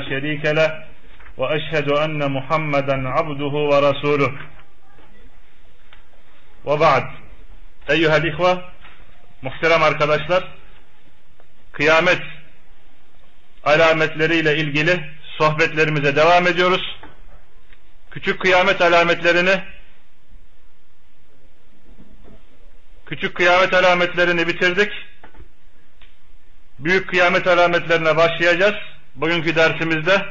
شريك له وأشهد أن محمدا عبده ورسوله وبعد أيها الإخوة muhterem arkadaşlar, kıyamet alametleriyle ilgili sohbetlerimize devam ediyoruz. Küçük kıyamet alametlerini bitirdik. Büyük kıyamet alametlerine başlayacağız bugünkü dersimizde.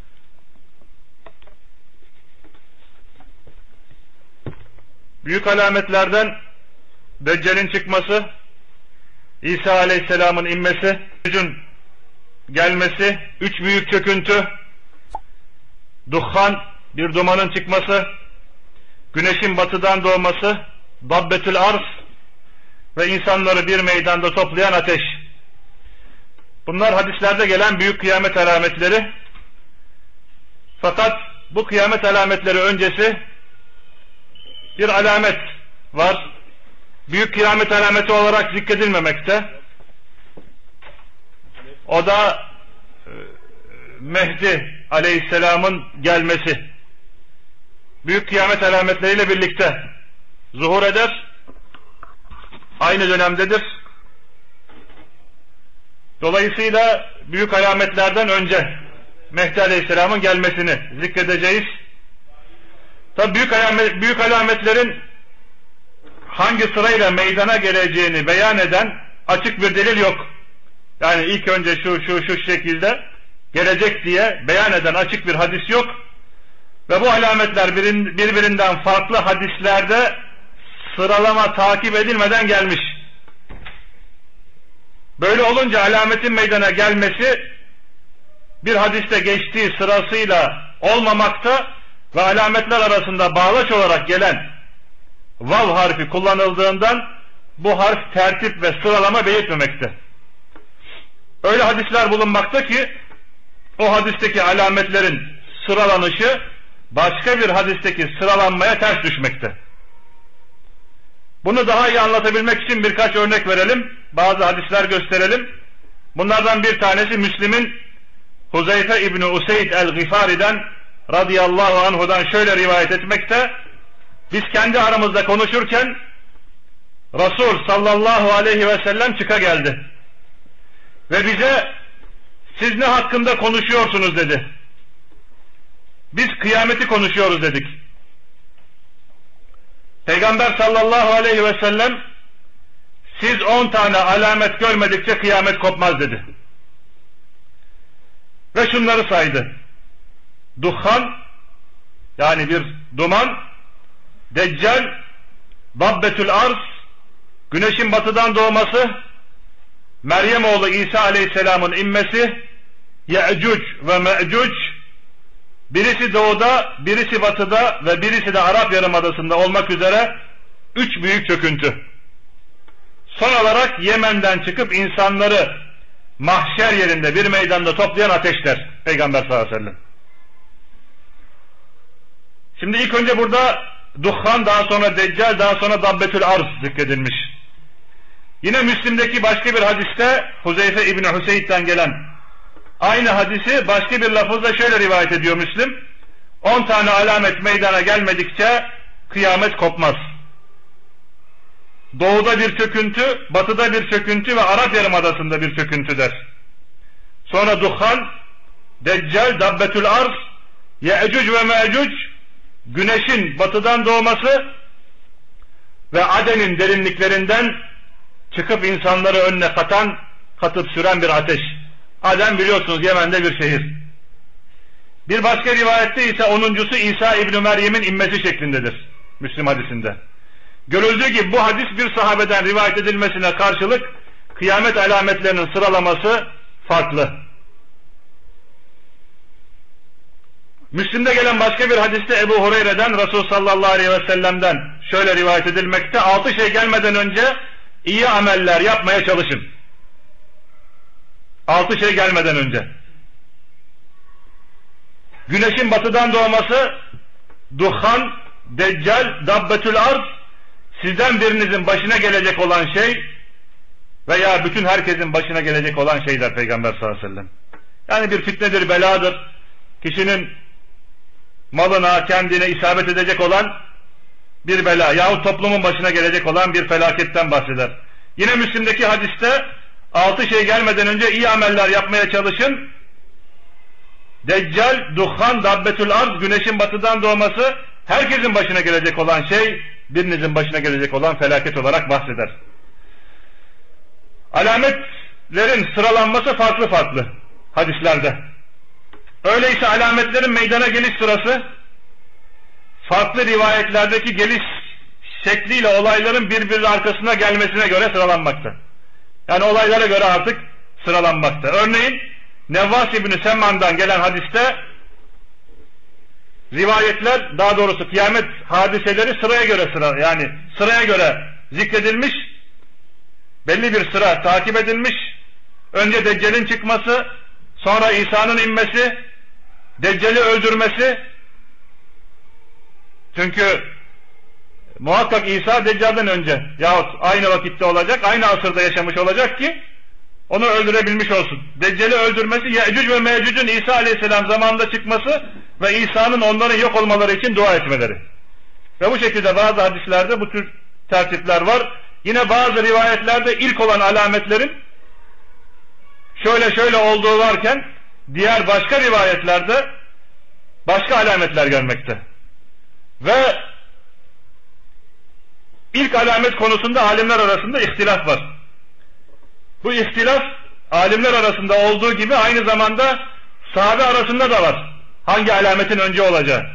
Büyük alametlerden Deccal'in çıkması, İsa Aleyhisselam'ın inmesi, gücün gelmesi, üç büyük çöküntü, duhan, bir dumanın çıkması, güneşin batıdan doğması, dabbetül arz ve insanları bir meydanda toplayan ateş. Bunlar hadislerde gelen büyük kıyamet alametleri. Fakat bu kıyamet alametleri öncesi bir alamet var. Büyük kıyamet alameti olarak zikredilmemekte. O da Mehdi Aleyhisselam'ın gelmesi. Büyük kıyamet alametleriyle birlikte zuhur eder. Aynı dönemdedir. Dolayısıyla büyük alametlerden önce Mehdi Aleyhisselam'ın gelmesini zikredeceğiz. Tabi büyük alametlerin hangi sırayla meydana geleceğini beyan eden açık bir delil yok. Yani ilk önce şu şekilde gelecek diye beyan eden açık bir hadis yok. Ve bu alametler birbirinden farklı hadislerde sıralama takip edilmeden gelmiş. Böyle olunca alametin meydana gelmesi bir hadiste geçtiği sırasıyla olmamakta ve alametler arasında bağlaç olarak gelen vav harfi kullanıldığından bu harf tertip ve sıralama belirtmemekte. Öyle hadisler bulunmakta ki o hadisteki alametlerin sıralanışı başka bir hadisteki sıralanmaya ters düşmekte. Bunu daha iyi anlatabilmek için birkaç örnek verelim. Bazı hadisler gösterelim. Bunlardan bir tanesi Müslim'in Huzeyfe İbni Useyd el-Gifari'den radıyallahu anhudan şöyle rivayet etmekte. Biz kendi aramızda konuşurken Resul sallallahu aleyhi ve sellem çıka geldi. Ve bize siz ne hakkında konuşuyorsunuz dedi. Biz kıyameti konuşuyoruz dedik. Peygamber sallallahu aleyhi ve sellem siz 10 tane alamet görmedikçe kıyamet kopmaz dedi. Ve şunları saydı. Duhan, yani bir duman, Deccal, dabbetül arz, güneşin batıdan doğması, Meryem oğlu İsa Aleyhisselam'ın inmesi, Ye'cuc ve Me'cuc, birisi doğuda, birisi batıda ve birisi de Arap Yarımadası'nda olmak üzere 3 büyük çöküntü. Son olarak Yemen'den çıkıp insanları mahşer yerinde bir meydanda toplayan ateşler. Peygamber sallallahu aleyhi ve sellem. Şimdi ilk önce burada Duhan, daha sonra Deccal, daha sonra dabbetül arz zikredilmiş. Yine Müslim'deki başka bir hadiste Huzeyfe İbni Hüseyd'den gelen aynı hadisi başka bir lafızla şöyle rivayet ediyor Müslim. 10 tane alamet meydana gelmedikçe kıyamet kopmaz. Doğuda bir çöküntü, batıda bir çöküntü ve Arap Yarımadası'nda bir çöküntü der. Sonra Duhan, Deccal, dabbetül arz, Ye'cuc ve Me'cuc, güneşin batıdan doğması ve Aden'in derinliklerinden çıkıp insanları önüne katıp süren bir ateş. Aden biliyorsunuz Yemen'de bir şehir. Bir başka rivayette ise 10.'su İsa İbni Meryem'in inmesi şeklindedir Müslim hadisinde. Görüldüğü gibi bu hadis bir sahabeden rivayet edilmesine karşılık kıyamet alametlerinin sıralaması farklı. Müslim'de gelen başka bir hadiste Ebu Hureyre'den Resul sallallahu aleyhi ve sellem'den şöyle rivayet edilmekte. 6 şey gelmeden önce iyi ameller yapmaya çalışın. 6 şey gelmeden önce. Güneşin batıdan doğması, Duhan, Deccal, dabbetül arz, sizden birinizin başına gelecek olan şey veya bütün herkesin başına gelecek olan şeyler Peygamber sallallahu aleyhi ve sellem. Yani bir fitnedir, beladır. kişinin malına, kendine isabet edecek olan bir bela yahut toplumun başına gelecek olan bir felaketten bahseder. Yine Müslim'deki hadiste 6 şey gelmeden önce iyi ameller yapmaya çalışın. Deccal, duhan, dabbetül arz, güneşin batıdan doğması herkesin başına gelecek olan şey, birinizin başına gelecek olan felaket olarak bahseder. Alametlerin sıralanması farklı farklı hadislerde. Öyleyse alametlerin meydana geliş sırası farklı rivayetlerdeki geliş şekliyle olayların birbiri arkasına gelmesine göre sıralanmakta. Yani olaylara göre artık sıralanmakta. Örneğin Nevvas İbni Semman'dan gelen hadiste rivayetler, daha doğrusu kıyamet hadiseleri sıraya göre zikredilmiş, belli bir sıra takip edilmiş. Önce Deccal'in çıkması, sonra İsa'nın inmesi, Deccal'i öldürmesi. Çünkü muhakkak İsa Deccal'den önce yahut aynı vakitte olacak, aynı asırda yaşamış olacak ki onu öldürebilmiş olsun. Deccal'i öldürmesi, Yecüc ve Mecüc'ün İsa Aleyhisselam zamanında çıkması ve İsa'nın onların yok olmaları için dua etmeleri. Ve bu şekilde bazı hadislerde bu tür tertipler var. Yine bazı rivayetlerde ilk olan alametlerin şöyle olduğu varken diğer başka rivayetlerde başka alametler gelmekte. Ve ilk alamet konusunda alimler arasında ihtilaf var. Bu ihtilaf alimler arasında olduğu gibi aynı zamanda sahabe arasında da var. Hangi alametin önce olacağı.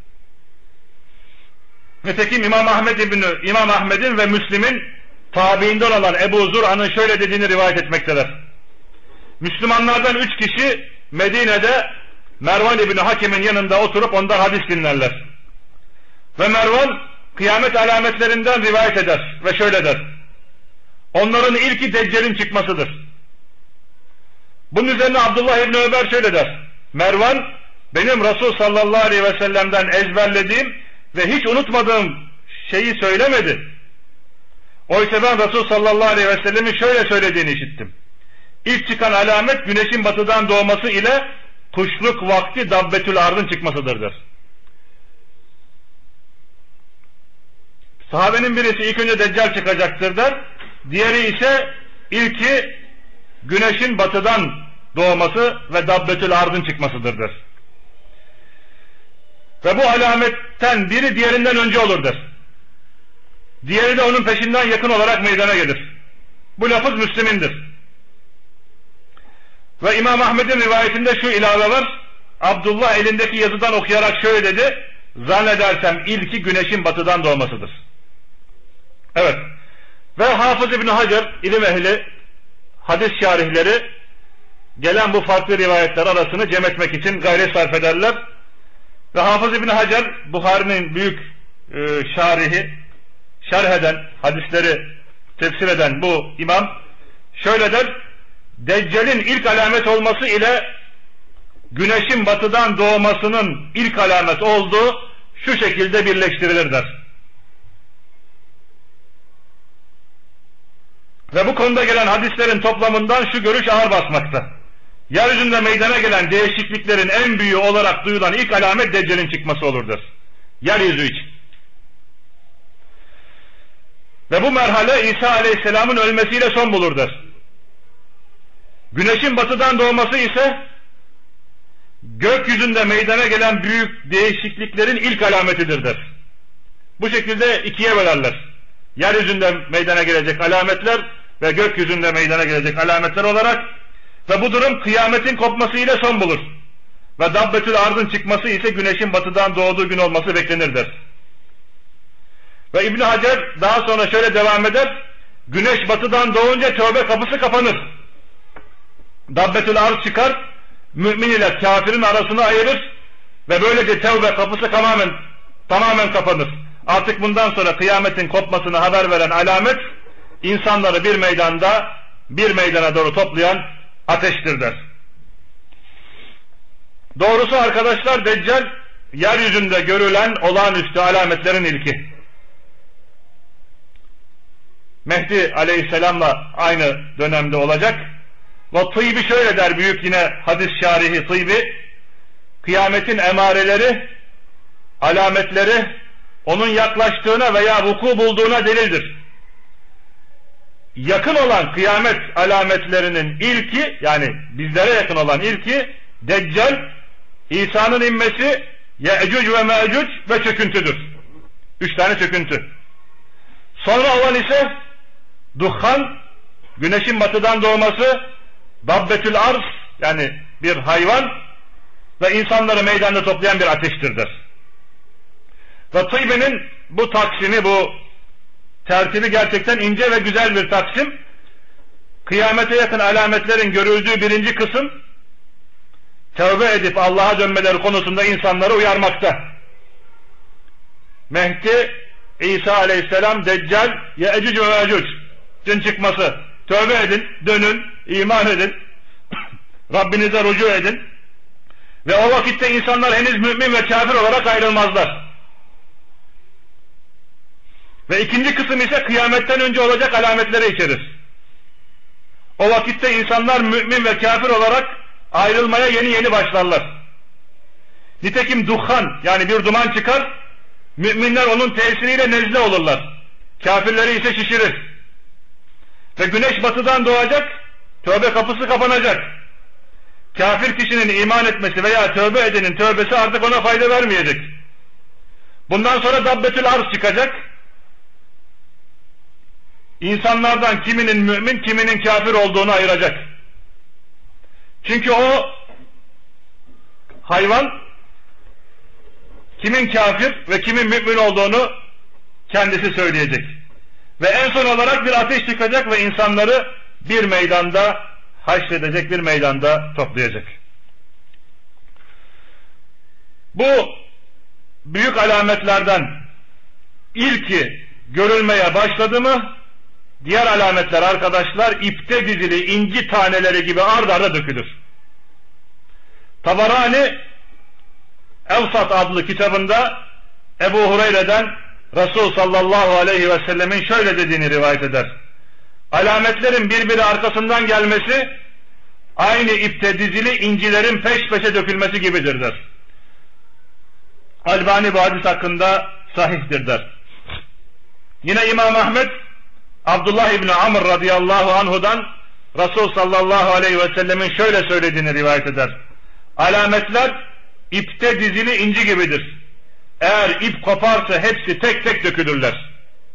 Nitekim İmam Ahmed'in ve Müslim'in tabiinden olan Ebu Zur'a'nın şöyle dediğini rivayet etmektedir. Müslümanlardan 3 kişi Medine'de Mervan İbni Hakim'in yanında oturup ondan hadis dinlerler. Ve Mervan kıyamet alametlerinden rivayet eder ve şöyle der: onların ilki Deccal'in çıkmasıdır. Bunun üzerine Abdullah İbni Ömer şöyle der: Mervan benim Resul sallallahu aleyhi ve sellem'den ezberlediğim ve hiç unutmadığım şeyi söylemedi. Oysa ben Resul sallallahu aleyhi ve sellemin şöyle söylediğini işittim. İlk çıkan alamet güneşin batıdan doğması ile kuşluk vakti dabbetül ardın çıkmasıdır der. Sahabenin birisi ilk önce Deccal çıkacaktır der. Diğeri ise ilki güneşin batıdan doğması ve dabbetül ardın çıkmasıdır der. Ve bu alametten biri diğerinden önce olur der. Diğeri de onun peşinden yakın olarak meydana gelir. Bu lafız Müslim'indir. Ve İmam Ahmed'in rivayetinde şu ilave var: Abdullah elindeki yazıdan okuyarak şöyle dedi: zannedersem ilki güneşin batıdan doğmasıdır. Evet. Ve Hafız İbni Hacer, ilim ehli, hadis şarihleri gelen bu farklı rivayetler arasını cem etmek için gayret sarf ederler. Ve Hafız İbni Hacer, Buhari'nin büyük şarihi, şerh eden, hadisleri tefsir eden bu imam şöyle der: Deccal'in ilk alamet olması ile güneşin batıdan doğmasının ilk alamet olduğu şu şekilde birleştirilir der. Ve bu konuda gelen hadislerin toplamından şu görüş ağır basmakta: yeryüzünde meydana gelen değişikliklerin en büyüğü olarak duyulan ilk alamet Deccal'in çıkması olurdur. Yeryüzü için. Ve bu merhale İsa Aleyhisselam'ın ölmesiyle son bulur der. Güneşin batıdan doğması ise gökyüzünde meydana gelen büyük değişikliklerin ilk alametidir der. Bu şekilde ikiye bölerler. Yeryüzünde meydana gelecek alametler ve gökyüzünde meydana gelecek alametler olarak. Ve bu durum kıyametin kopması ile son bulur. Ve dabbetül ardın çıkması ise güneşin batıdan doğduğu gün olması beklenir der. Ve İbn Hacer daha sonra şöyle devam eder: güneş batıdan doğunca tövbe kapısı kapanır. Dabbetül arz çıkar, mümin ile kafirin arasını ayırır ve böylece tevbe kapısı tamamen kapanır. Artık bundan sonra kıyametin kopmasını haber veren alamet, insanları bir meydana doğru toplayan ateştir der. Doğrusu arkadaşlar, Deccal yeryüzünde görülen olağanüstü alametlerin ilki. Mehdi Aleyhisselam'la aynı dönemde olacak. Ve Tıbbi şöyle der, büyük yine hadis şarihi Tıbbi: kıyametin emareleri, alametleri onun yaklaştığına veya vuku bulduğuna delildir. Yakın olan kıyamet alametlerinin ilki, yani bizlere yakın olan ilki Deccal, İsa'nın inmesi, Ye'cuc ve Me'cuc ve çöküntüdür. 3 tane çöküntü. Sonra olan ise Duhan, güneşin batıdan doğması, Dabbetül Arz, yani bir hayvan ve insanları meydanda toplayan bir ateştir der. Ve Tıbbi'nin bu taksimi, bu tertibi gerçekten ince ve güzel bir taksim. Kıyamete yakın alametlerin görüldüğü birinci kısım, tövbe edip Allah'a dönmeleri konusunda insanları uyarmakta. Mehdi, İsa aleyhisselam, Deccal, Ye'cuc ve Me'cuc'ün çıkması. Tövbe edin, dönün, iman edin, Rabbinize rücu edin. Ve o vakitte insanlar henüz mümin ve kafir olarak ayrılmazlar. Ve ikinci kısım ise kıyametten önce olacak alametleri içerir. O vakitte insanlar mümin ve kafir olarak ayrılmaya yeni yeni başlarlar. Nitekim duhan, yani bir duman çıkar, müminler onun tesiriyle nezle olurlar. Kafirleri ise şişirir. Ve güneş batıdan doğacak, tövbe kapısı kapanacak. Kafir kişinin iman etmesi veya tövbe edenin tövbesi artık ona fayda vermeyecek. Bundan sonra Dabbetül Arz çıkacak. İnsanlardan kiminin mümin, kiminin kafir olduğunu ayıracak. Çünkü o hayvan kimin kafir ve kimin mümin olduğunu kendisi söyleyecek. Ve en son olarak bir ateş çıkacak ve insanları bir meydanda haşredecek, bir meydanda toplayacak. Bu büyük alametlerden ilki görülmeye başladı mı, diğer alametler arkadaşlar ipte dizili inci taneleri gibi ard arda dökülür. Tabarani Evsat adlı kitabında Ebu Hureyre'den Resul sallallahu aleyhi ve sellemin şöyle dediğini rivayet eder. Alametlerin birbiri arkasından gelmesi aynı ipte dizili incilerin peş peşe dökülmesi gibidir der. Albani bu hadis hakkında sahihtir der. Yine İmam Ahmed Abdullah İbni Amr radıyallahu anhudan Resul sallallahu aleyhi ve sellemin şöyle söylediğini rivayet eder. Alametler ipte dizili inci gibidir. Eğer ip koparsa hepsi tek tek dökülürler.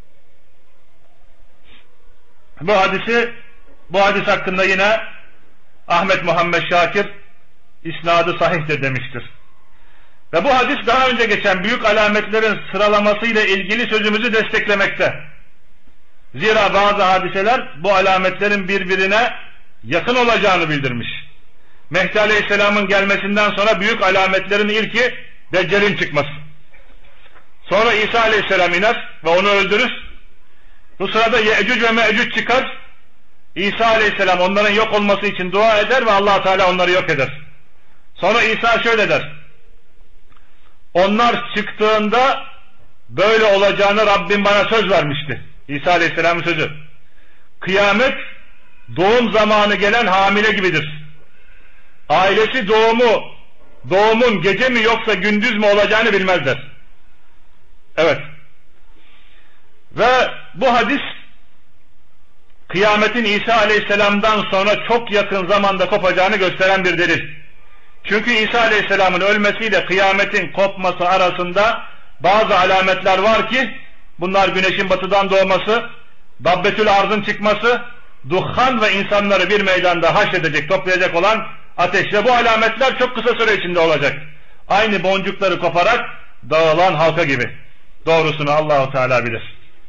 Bu hadis hakkında yine Ahmet Muhammed Şakir isnadı sahihtir demiştir. Ve bu hadis daha önce geçen büyük alametlerin sıralamasıyla ilgili sözümüzü desteklemekte. Zira bazı hadiseler bu alametlerin birbirine yakın olacağını bildirmiş. Mehdi Aleyhisselam'ın gelmesinden sonra büyük alametlerin ilki Deccal'in çıkması. Sonra İsa Aleyhisselam iner ve onu öldürür. Bu sırada Ye'cuc ve Me'cuc çıkar. İsa Aleyhisselam onların yok olması için dua eder ve Allah Teala onları yok eder. Sonra İsa şöyle der. Onlar çıktığında böyle olacağını Rabbim bana söz vermişti. İsa Aleyhisselam'ın sözü. Kıyamet doğum zamanı gelen hamile gibidir. Ailesi doğumun gece mi yoksa gündüz mü olacağını bilmezler. Evet. Ve bu hadis kıyametin İsa Aleyhisselam'dan sonra çok yakın zamanda kopacağını gösteren bir delil. Çünkü İsa Aleyhisselam'ın ölmesiyle kıyametin kopması arasında bazı alametler var ki bunlar güneşin batıdan doğması, Dabbetül Arz'ın çıkması, duhan ve insanları bir meydanda haşredecek, toplayacak olan ateş. Ve bu alametler çok kısa süre içinde olacak. Aynı boncukları koparak dağılan halka gibi. Doğrusunu Allah-u Teala bilir.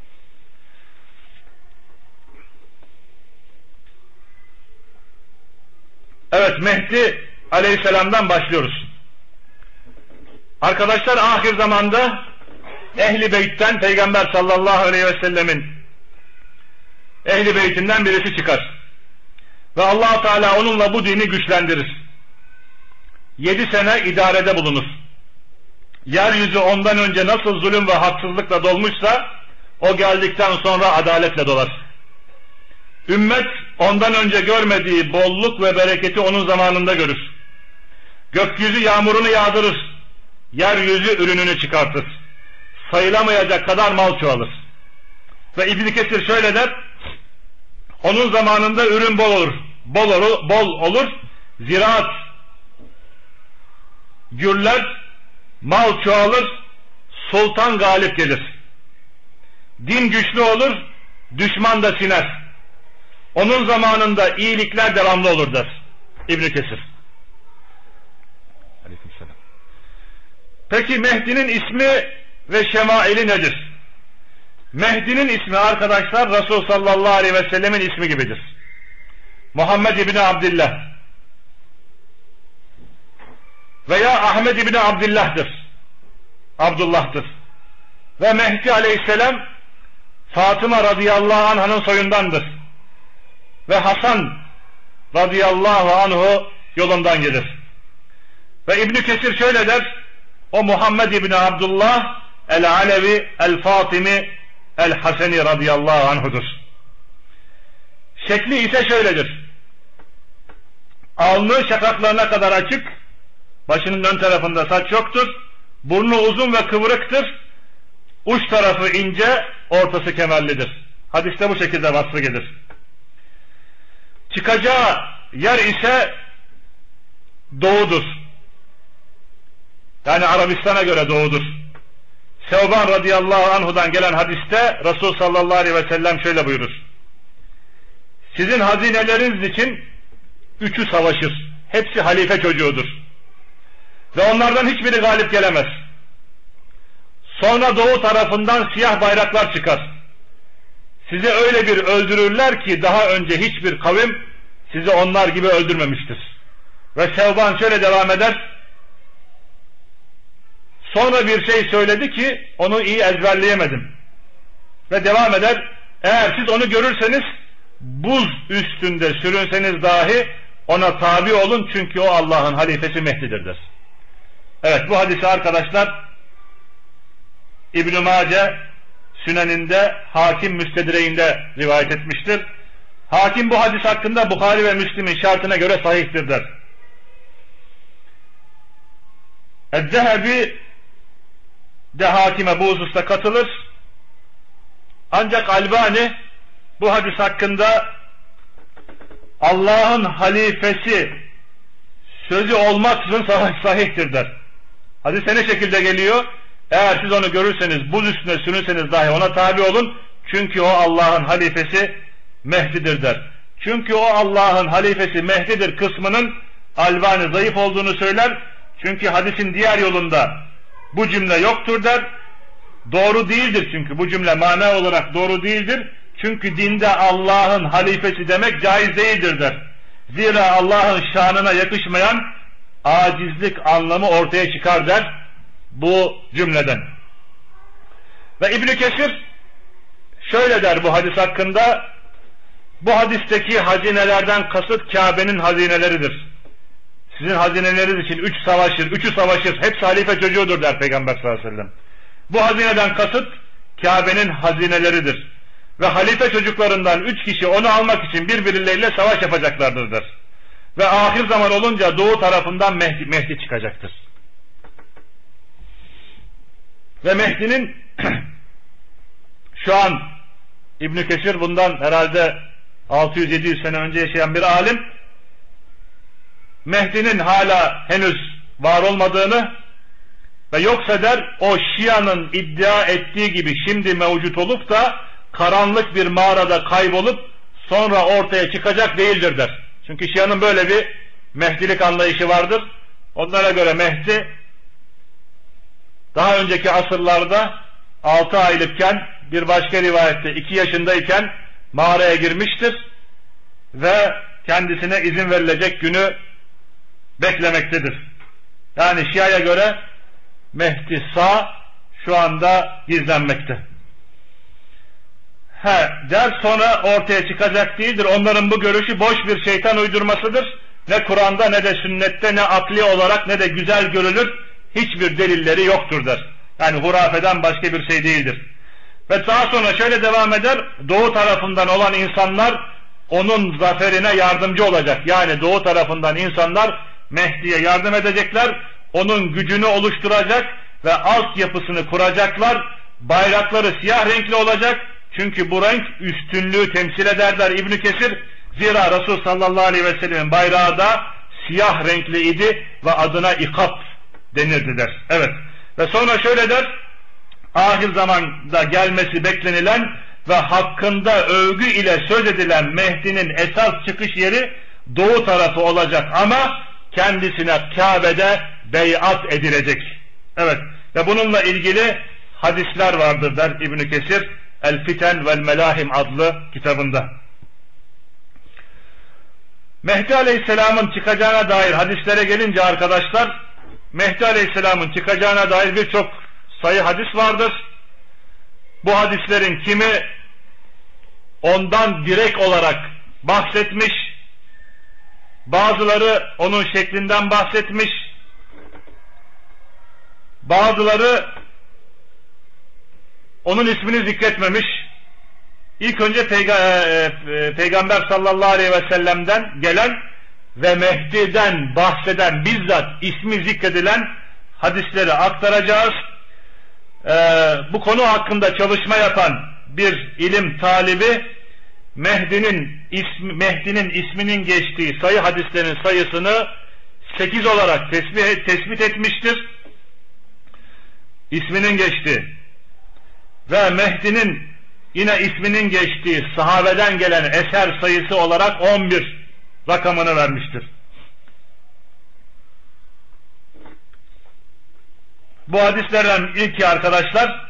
Evet, Mehdi Aleyhisselam'dan başlıyoruz. Arkadaşlar ahir zamanda Ehl-i Beyt'ten Peygamber sallallahu aleyhi ve sellemin Ehl-i Beyt'inden birisi çıkar. Ve Allah Teala onunla bu dini güçlendirir. 7 sene idarede bulunur. Yeryüzü ondan önce nasıl zulüm ve haksızlıkla dolmuşsa o geldikten sonra adaletle dolar. Ümmet ondan önce görmediği bolluk ve bereketi onun zamanında görür. Gökyüzü yağmurunu yağdırır. Yeryüzü ürününü çıkartır. Sayılamayacak kadar mal çoğalır. Ve İbn Kesir şöyle der, onun zamanında ürün bol olur, ziraat gürler, mal çoğalır, sultan galip gelir. Din güçlü olur, düşman da siner. Onun zamanında iyilikler devamlı olur der İbn Kesir. Aleykümselam. Peki Mehdi'nin ismi ve şemaili nedir? Mehdi'nin ismi arkadaşlar Resul sallallahu aleyhi ve sellemin ismi gibidir. Muhammed İbni Abdillah veya Ahmed İbni Abdullah'tır. Ve Mehdi aleyhisselam Fatıma radıyallahu anh'ın soyundandır. Ve Hasan radıyallahu anhu yolundan gelir. Ve İbn Kesir şöyle der, o Muhammed İbni Abdullah el-Alevi el-Fatimi el-Haseni radıyallahu anhudur. Şekli ise şöyledir. Alnı şakaklarına kadar açık, başının ön tarafında saç yoktur, burnu uzun ve kıvrıktır, uç tarafı ince, ortası kemerlidir. Hadiste bu şekilde vasfı gelir. Çıkacağı yer ise doğudur. Yani Arabistan'a göre doğudur. Sevban radıyallahu anhudan gelen hadiste Resul sallallahu aleyhi ve sellem şöyle buyurur. Sizin hazineleriniz için üçü savaşır. Hepsi halife çocuğudur. Ve onlardan hiçbiri galip gelemez. Sonra doğu tarafından siyah bayraklar çıkar. Sizi öyle bir öldürürler ki daha önce hiçbir kavim sizi onlar gibi öldürmemiştir. Ve Sevban şöyle devam eder. Sonra bir şey söyledi ki onu iyi ezberleyemedim. Ve devam eder. Eğer siz onu görürseniz buz üstünde sürünseniz dahi ona tabi olun çünkü o Allah'ın halifesi Mehdi'dir der. Evet, bu hadisi arkadaşlar İbn-i Mace Sünen'inde, Hakim Müstedreğinde rivayet etmiştir. Hakim bu hadis hakkında Bukhari ve Müslim'in şartına göre sahihtir der. Ez-Zehebi de Hakim'e bu hususta katılır. Ancak Albani bu hadis hakkında Allah'ın halifesi sözü olmaksızın sahihtir der. Hadis ne şekilde geliyor? Eğer siz onu görürseniz buz üstüne sürünseniz dahi ona tabi olun. Çünkü o Allah'ın halifesi Mehdi'dir der. Çünkü o Allah'ın halifesi Mehdi'dir kısmının Albani zayıf olduğunu söyler. Çünkü hadisin diğer yolunda bu cümle yoktur der. Doğru değildir çünkü bu cümle mana olarak doğru değildir. Çünkü dinde Allah'ın halifesi demek caiz değildir der. Zira Allah'ın şanına yakışmayan acizlik anlamı ortaya çıkar der bu cümleden. Ve İbn Kesir şöyle der bu hadis hakkında, bu hadisteki hazinelerden kasıt Kabe'nin hazineleridir. Sizin hazineleriniz için üçü savaşır, hepsi halife çocuğudur der Peygamber sallallahu aleyhi ve sellem. Bu hazineden kasıt Kabe'nin hazineleridir. Ve halife çocuklarından 3 kişi onu almak için birbirleriyle savaş yapacaklardır der. Ve ahir zaman olunca doğu tarafından Mehdi çıkacaktır. Ve Mehdi'nin şu an İbn Kesir bundan herhalde 600-700 sene önce yaşayan bir alim, Mehdi'nin hala henüz var olmadığını ve yoksa der o Şia'nın iddia ettiği gibi şimdi mevcut olup da karanlık bir mağarada kaybolup sonra ortaya çıkacak değildir der. Çünkü Şia'nın böyle bir Mehdilik anlayışı vardır. Onlara göre Mehdi daha önceki asırlarda 6 aylıkken, bir başka rivayette 2 yaşındayken mağaraya girmiştir ve kendisine izin verilecek günü beklemektedir. Yani Şia'ya göre Mehdi sağ, şu anda gizlenmekte. Der sonra ortaya çıkacak değildir. Onların bu görüşü boş bir şeytan uydurmasıdır. Ne Kur'an'da ne de sünnette ne akli olarak ne de güzel görülür. Hiçbir delilleri yoktur der. Yani hurafeden başka bir şey değildir. Ve daha sonra şöyle devam eder. Doğu tarafından olan insanlar onun zaferine yardımcı olacak. Yani doğu tarafından insanlar Mehdi'ye yardım edecekler, onun gücünü oluşturacak ve altyapısını kuracaklar. Bayrakları siyah renkli olacak, çünkü bu renk üstünlüğü temsil eder der İbn Kesir. Zira Resul sallallahu aleyhi ve sellemin bayrağı da siyah renkli idi ve adına ikap denirdi der. Evet. Ve sonra şöyle der: ahir zamanda gelmesi beklenilen ve hakkında övgü ile söz edilen Mehdi'nin esas çıkış yeri doğu tarafı olacak ama kendisine Kabe'de beyat edilecek. Evet. Ve bununla ilgili hadisler vardır der İbn Kesir El Fiten vel Melahim adlı kitabında. Mehdi Aleyhisselam'ın çıkacağına dair hadislere gelince arkadaşlar, Mehdi Aleyhisselam'ın çıkacağına dair birçok sayı hadis vardır. Bu hadislerin kimi ondan direkt olarak bahsetmiş, bazıları onun şeklinden bahsetmiş, bazıları onun ismini zikretmemiş. İlk önce Peygamber sallallahu aleyhi ve sellem'den gelen ve Mehdi'den bahseden, bizzat ismi zikredilen hadisleri aktaracağız. Bu konu hakkında çalışma yapan bir ilim talibi Mehdi'nin isminin geçtiği sayı hadislerin sayısını 8 olarak tespit etmiştir. İsminin geçtiği ve Mehdi'nin yine isminin geçtiği sahabeden gelen eser sayısı olarak 11 rakamını vermiştir. Bu hadislerden ilki arkadaşlar,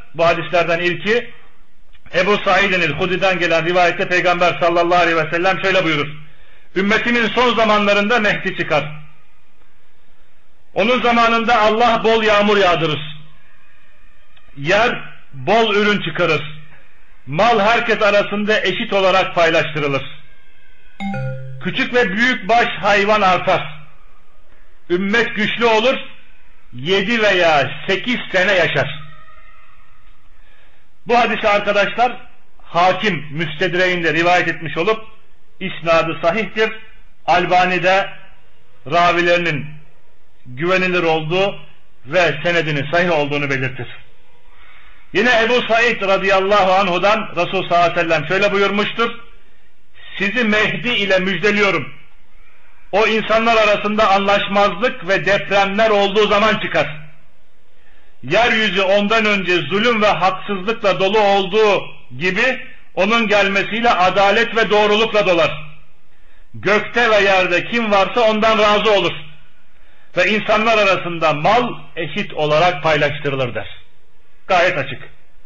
Ebu Said'in el-Hudri'den gelen rivayette Peygamber sallallahu aleyhi ve sellem şöyle buyurur: ümmetimin son zamanlarında Mehdi çıkar. Onun zamanında Allah bol yağmur yağdırır. Yer bol ürün çıkarır. Mal herkes arasında eşit olarak paylaştırılır. Küçük ve büyük baş hayvan artar. Ümmet güçlü olur. 7 veya 8 sene yaşar. Bu hadisi arkadaşlar Hakim Müstedreğinde rivayet etmiş olup isnadı sahihtir. Albani'de ravilerinin güvenilir olduğu ve senedinin sahih olduğunu belirtir. Yine Ebu Said radıyallahu anhudan Resul sallallahu aleyhi ve sellem şöyle buyurmuştur: sizi Mehdi ile müjdeliyorum. O insanlar arasında anlaşmazlık ve depremler olduğu zaman çıkar. Yeryüzü ondan önce zulüm ve haksızlıkla dolu olduğu gibi onun gelmesiyle adalet ve doğrulukla dolar. Gökte ve yerde kim varsa ondan razı olur. Ve insanlar arasında mal eşit olarak paylaştırılır der. Gayet açık.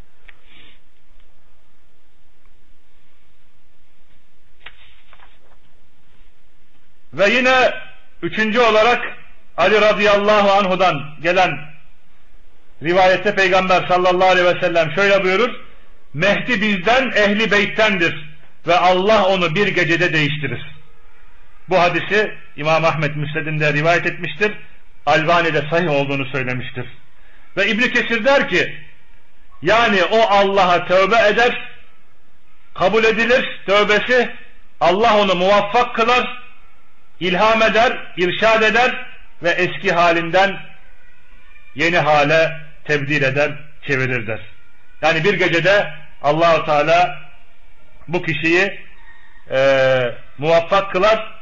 Ve yine üçüncü olarak Ali radıyallahu anhudan gelen rivayette Peygamber sallallahu aleyhi ve sellem şöyle buyurur: Mehdi bizden, ehli beyttendir ve Allah onu bir gecede değiştirir. Bu hadisi İmam Ahmed Müsned'inde rivayet etmiştir. Albani'de sahih olduğunu söylemiştir. Ve İbn Kesir der ki, yani o Allah'a tövbe eder, kabul edilir tövbesi, Allah onu muvaffak kılar, ilham eder, irşad eder ve eski halinden yeni hale tebdil eder, çevirir der. Yani bir gecede Allah-u Teala bu kişiyi muvaffak kılar,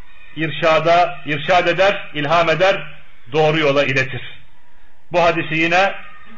irşad eder, ilham eder, doğru yola iletir. Bu hadisi yine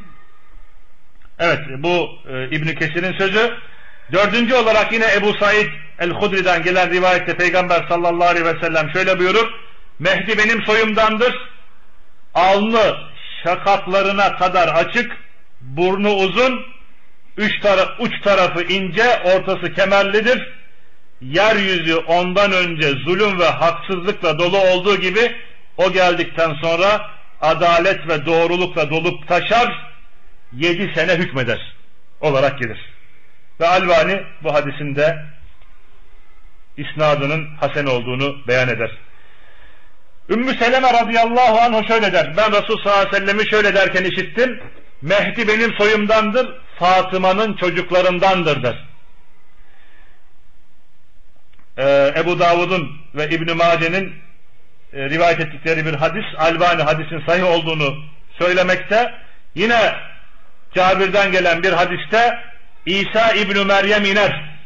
bu İbn Kesir'in sözü. Dördüncü olarak yine Ebu Said el-Hudri'den gelen rivayette Peygamber sallallahu aleyhi ve sellem şöyle buyurur: Mehdi benim soyumdandır. Alnı şakaklarına kadar açık, burnu uzun, uç tarafı ince, ortası kemerlidir. Yeryüzü ondan önce zulüm ve haksızlıkla dolu olduğu gibi o geldikten sonra adalet ve doğrulukla dolup taşar, 7 sene hükmeder olarak gelir. Ve Albani bu hadisinde isnadının hasen olduğunu beyan eder. Ümmü Seleme radıyallahu anh şöyle der: ben Resul sallallahu aleyhi ve sellem'i şöyle derken işittim: Mehdi benim soyumdandır, Fatıma'nın çocuklarındandır der. Ebu Davud'un ve İbn-i Mace'nin rivayet ettikleri bir hadis. Albani hadisin sahih olduğunu söylemekte. Yine Cabir'den gelen bir hadiste İsa İbn-i Meryem iner.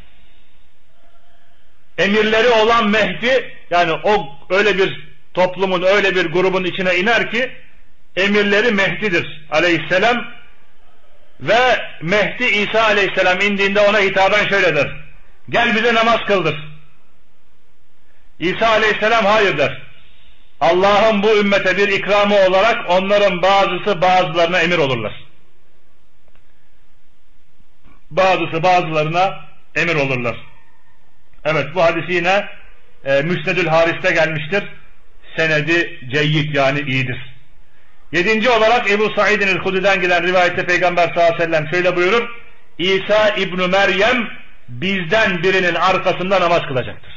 Emirleri olan Mehdi, yani o öyle bir toplumun, öyle bir grubun içine iner ki emirleri Mehdi'dir aleyhisselam. Ve Mehdi İsa aleyhisselam indiğinde ona hitaben şöyle der: gel bize namaz kıldır. İsa aleyhisselam hayır der. Allah'ın bu ümmete bir ikramı olarak onların bazısı bazılarına emir olurlar. Bazısı bazılarına emir olurlar. Evet, bu hadisi yine Müsnedül Haris'te gelmiştir. Senedi ceyyid, yani iyidir. 7. olarak Ebu Said'in el-Hudri'den gelen rivayette Peygamber sallallahu aleyhi ve sellem şöyle buyurur: İsa İbn-i Meryem bizden birinin arkasında namaz kılacaktır.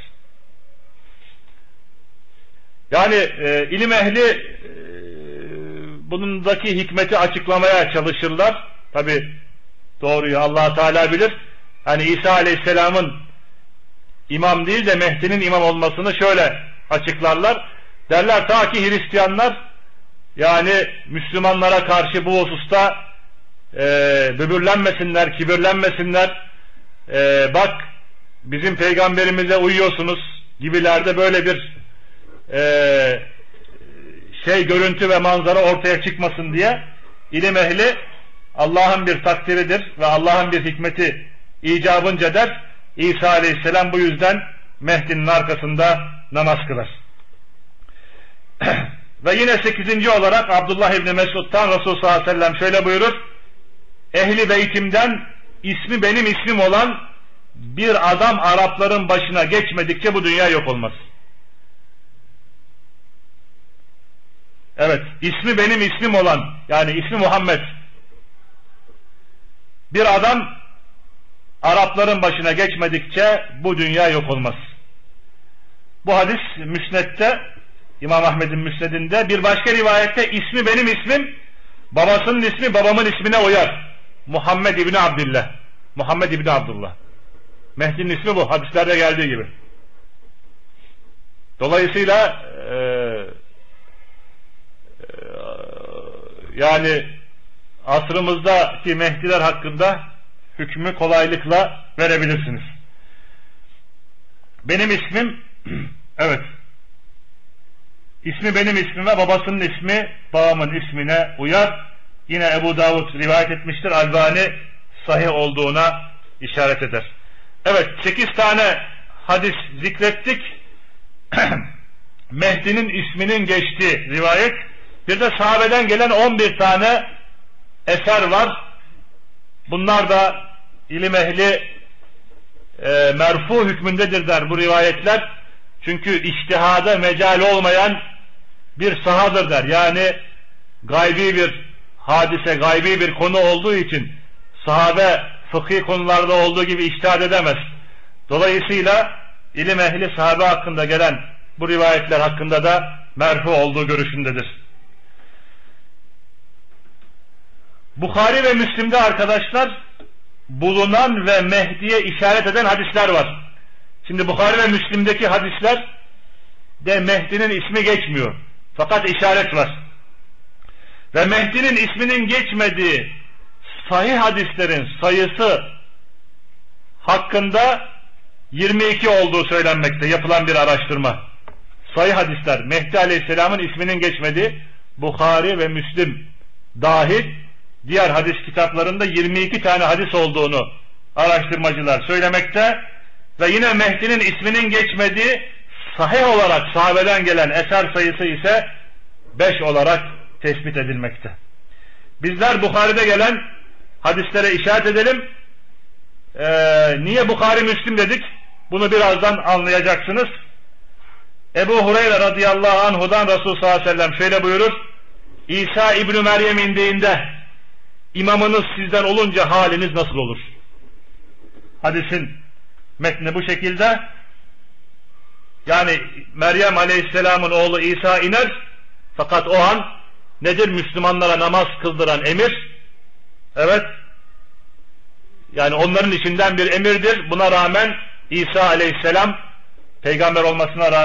Yani ilim ehli bunundaki hikmeti açıklamaya çalışırlar. Tabi doğruyu Allah Teala bilir. Hani İsa aleyhisselamın imam değil de Mehdi'nin imam olmasını şöyle açıklarlar. Derler ta ki Hristiyanlar, yani Müslümanlara karşı bu hususta böbürlenmesinler, kibirlenmesinler, bak bizim peygamberimize uyuyorsunuz gibilerde böyle bir görüntü ve manzara ortaya çıkmasın diye ilim ehli Allah'ın bir takdiridir ve Allah'ın bir hikmeti icabınca der, İsa aleyhisselam bu yüzden Mehdi'nin arkasında namaz kılar. Ve yine 8. olarak Abdullah İbni Mesud'dan Resulullah sallallahu aleyhi ve sellem şöyle buyurur: Ehli beytimden ismi benim ismim olan bir adam Arapların başına geçmedikçe bu dünya yok olmaz. Evet, ismi benim ismim olan, yani ismi Muhammed bir adam Arapların başına geçmedikçe bu dünya yok olmaz. Bu hadis Müsned'de, İmam Ahmed'in Müsned'inde. Bir başka rivayette ismi benim ismim, babasının ismi babamın ismine uyar. Muhammed İbni Abdillah. Muhammed İbni Abdullah. Mehdi'nin ismi bu, hadislerde geldiği gibi. Dolayısıyla yani asrımızdaki Mehdiler hakkında hükmü kolaylıkla verebilirsiniz. Benim ismim evet, ismi benim ismime, babasının ismi babamın ismine uyar. Yine Ebu Davud rivayet etmiştir. Albani sahih olduğuna işaret eder. Evet, 8 tane hadis zikrettik. Mehdi'nin isminin geçtiği rivayet. Bir de sahabeden gelen 11 tane eser var. Bunlar da ilim ehli merfu hükmündedir der bu rivayetler. Çünkü içtihada mecal olmayan bir sahadır der. Yani gaybi bir hadise, gaybi bir konu olduğu için sahabe fıkhi konularda olduğu gibi içtihad edemez. Dolayısıyla ilim ehli sahabe hakkında gelen bu rivayetler hakkında da merfu olduğu görüşündedir. Bukhari ve Müslim'de arkadaşlar bulunan ve Mehdi'ye işaret eden hadisler var. Şimdi Bukhari ve Müslim'deki hadisler de Mehdi'nin ismi geçmiyor. Fakat işaret var. Ve Mehdi'nin isminin geçmediği sahih hadislerin sayısı hakkında 22 olduğu söylenmekte, yapılan bir araştırma. Sahih hadisler, Mehdi Aleyhisselam'ın isminin geçmediği Bukhari ve Müslim dahil diğer hadis kitaplarında 22 tane hadis olduğunu araştırmacılar söylemekte ve yine Mehdi'nin isminin geçmediği sahih olarak sahabeden gelen eser sayısı ise 5 olarak tespit edilmekte. Bizler Bukhari'de gelen hadislere işaret edelim. Niye Bukhari Müslim dedik? Bunu birazdan anlayacaksınız. Ebu Hureyre radıyallahu anhudan Resulullah sallallahu aleyhi ve sellem şöyle buyurur: İsa İbn-i Meryem indiğinde imamınız sizden olunca haliniz nasıl olur? Hadisin metni bu şekilde. Yani Meryem Aleyhisselam'ın oğlu İsa iner, fakat o an nedir? Müslümanlara namaz kıldıran emir. Evet, yani onların içinden bir emirdir. Buna rağmen İsa Aleyhisselam peygamber olmasına rağmen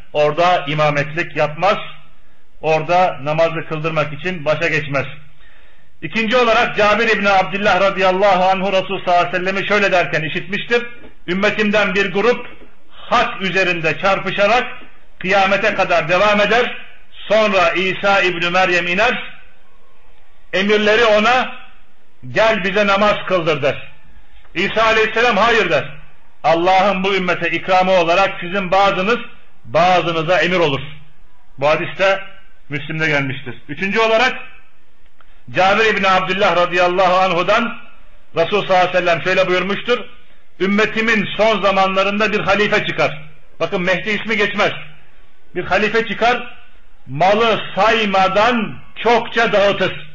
orada imametlik yapmaz, orada namazı kıldırmak için başa geçmez. İkinci olarak Cabir İbni Abdillah radıyallahu anhu Resulullah sallallahu aleyhi ve sellem'i şöyle derken işitmiştir: ümmetimden bir grup hak üzerinde çarpışarak kıyamete kadar devam eder, sonra İsa İbni Meryem iner, emirleri ona gel bize namaz kıldır der. İsa aleyhisselam hayır der. Allah'ın bu ümmete ikramı olarak sizin bazınıza emir olur. Bu hadiste Müslim'de gelmiştir. Üçüncü olarak Cabir İbni Abdillah radıyallahu anhu'dan Resulullah sallallahu aleyhi ve sellem şöyle buyurmuştur: ümmetimin son zamanlarında bir halife çıkar. Bakın Mehdi ismi geçmez. Bir halife çıkar, malı saymadan çokça dağıtır.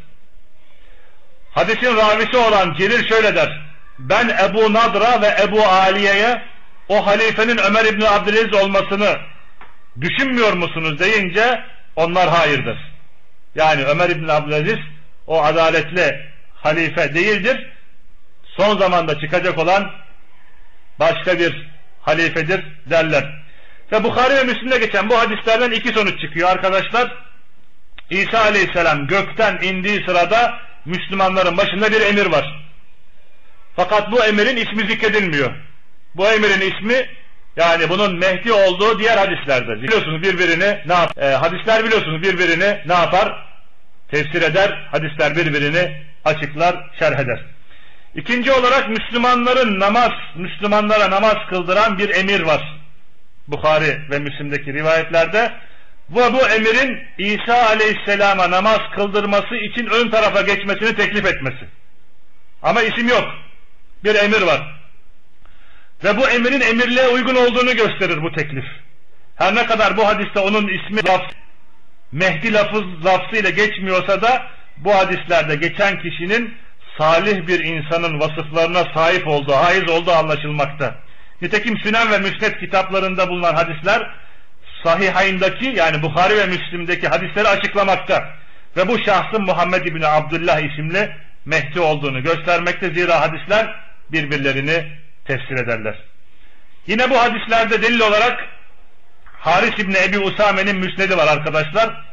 Hadisin ravisi olan Cerir şöyle der: ben Ebu Nadra ve Ebu Aliye'ye o halifenin Ömer İbni Abdülaziz olmasını düşünmüyor musunuz deyince onlar hayırdır. Yani Ömer İbni Abdülaziz o adaletli halife değildir. Son zamanda çıkacak olan başka bir halifedir derler. Ve Bukhari ve Müslim'de geçen bu hadislerden iki sonuç çıkıyor arkadaşlar. İsa aleyhisselam gökten indiği sırada Müslümanların başında bir emir var. Fakat bu emirin ismi zikredilmiyor. Bu emirin ismi, yani bunun Mehdi olduğu diğer hadislerdir. Biliyorsunuz hadisler biliyorsunuz birbirini ne yapar? Tefsir eder. Hadisler birbirini açıklar, şerh eder. İkinci olarak Müslümanlara namaz kıldıran bir emir var. Bukhari ve Müslim'deki rivayetlerde. Bu emirin İsa aleyhisselama namaz kıldırması için ön tarafa geçmesini teklif etmesi. Ama isim yok. Bir emir var. Ve bu emirin emirliğe uygun olduğunu gösterir bu teklif. Her ne kadar bu hadiste onun ismi Mehdi lafzıyla geçmiyorsa da bu hadislerde geçen kişinin salih bir insanın vasıflarına sahip olduğu, haiz olduğu anlaşılmakta. Nitekim Sünen ve Müsned kitaplarında bulunan hadisler Sahihayndaki, yani Bukhari ve Müslim'deki hadisleri açıklamakta. Ve bu şahsın Muhammed İbni Abdullah isimli Mehdi olduğunu göstermekte. Zira hadisler birbirlerini tefsir ederler. Yine bu hadislerde delil olarak Haris İbni Ebi Usame'nin müsnedi var arkadaşlar.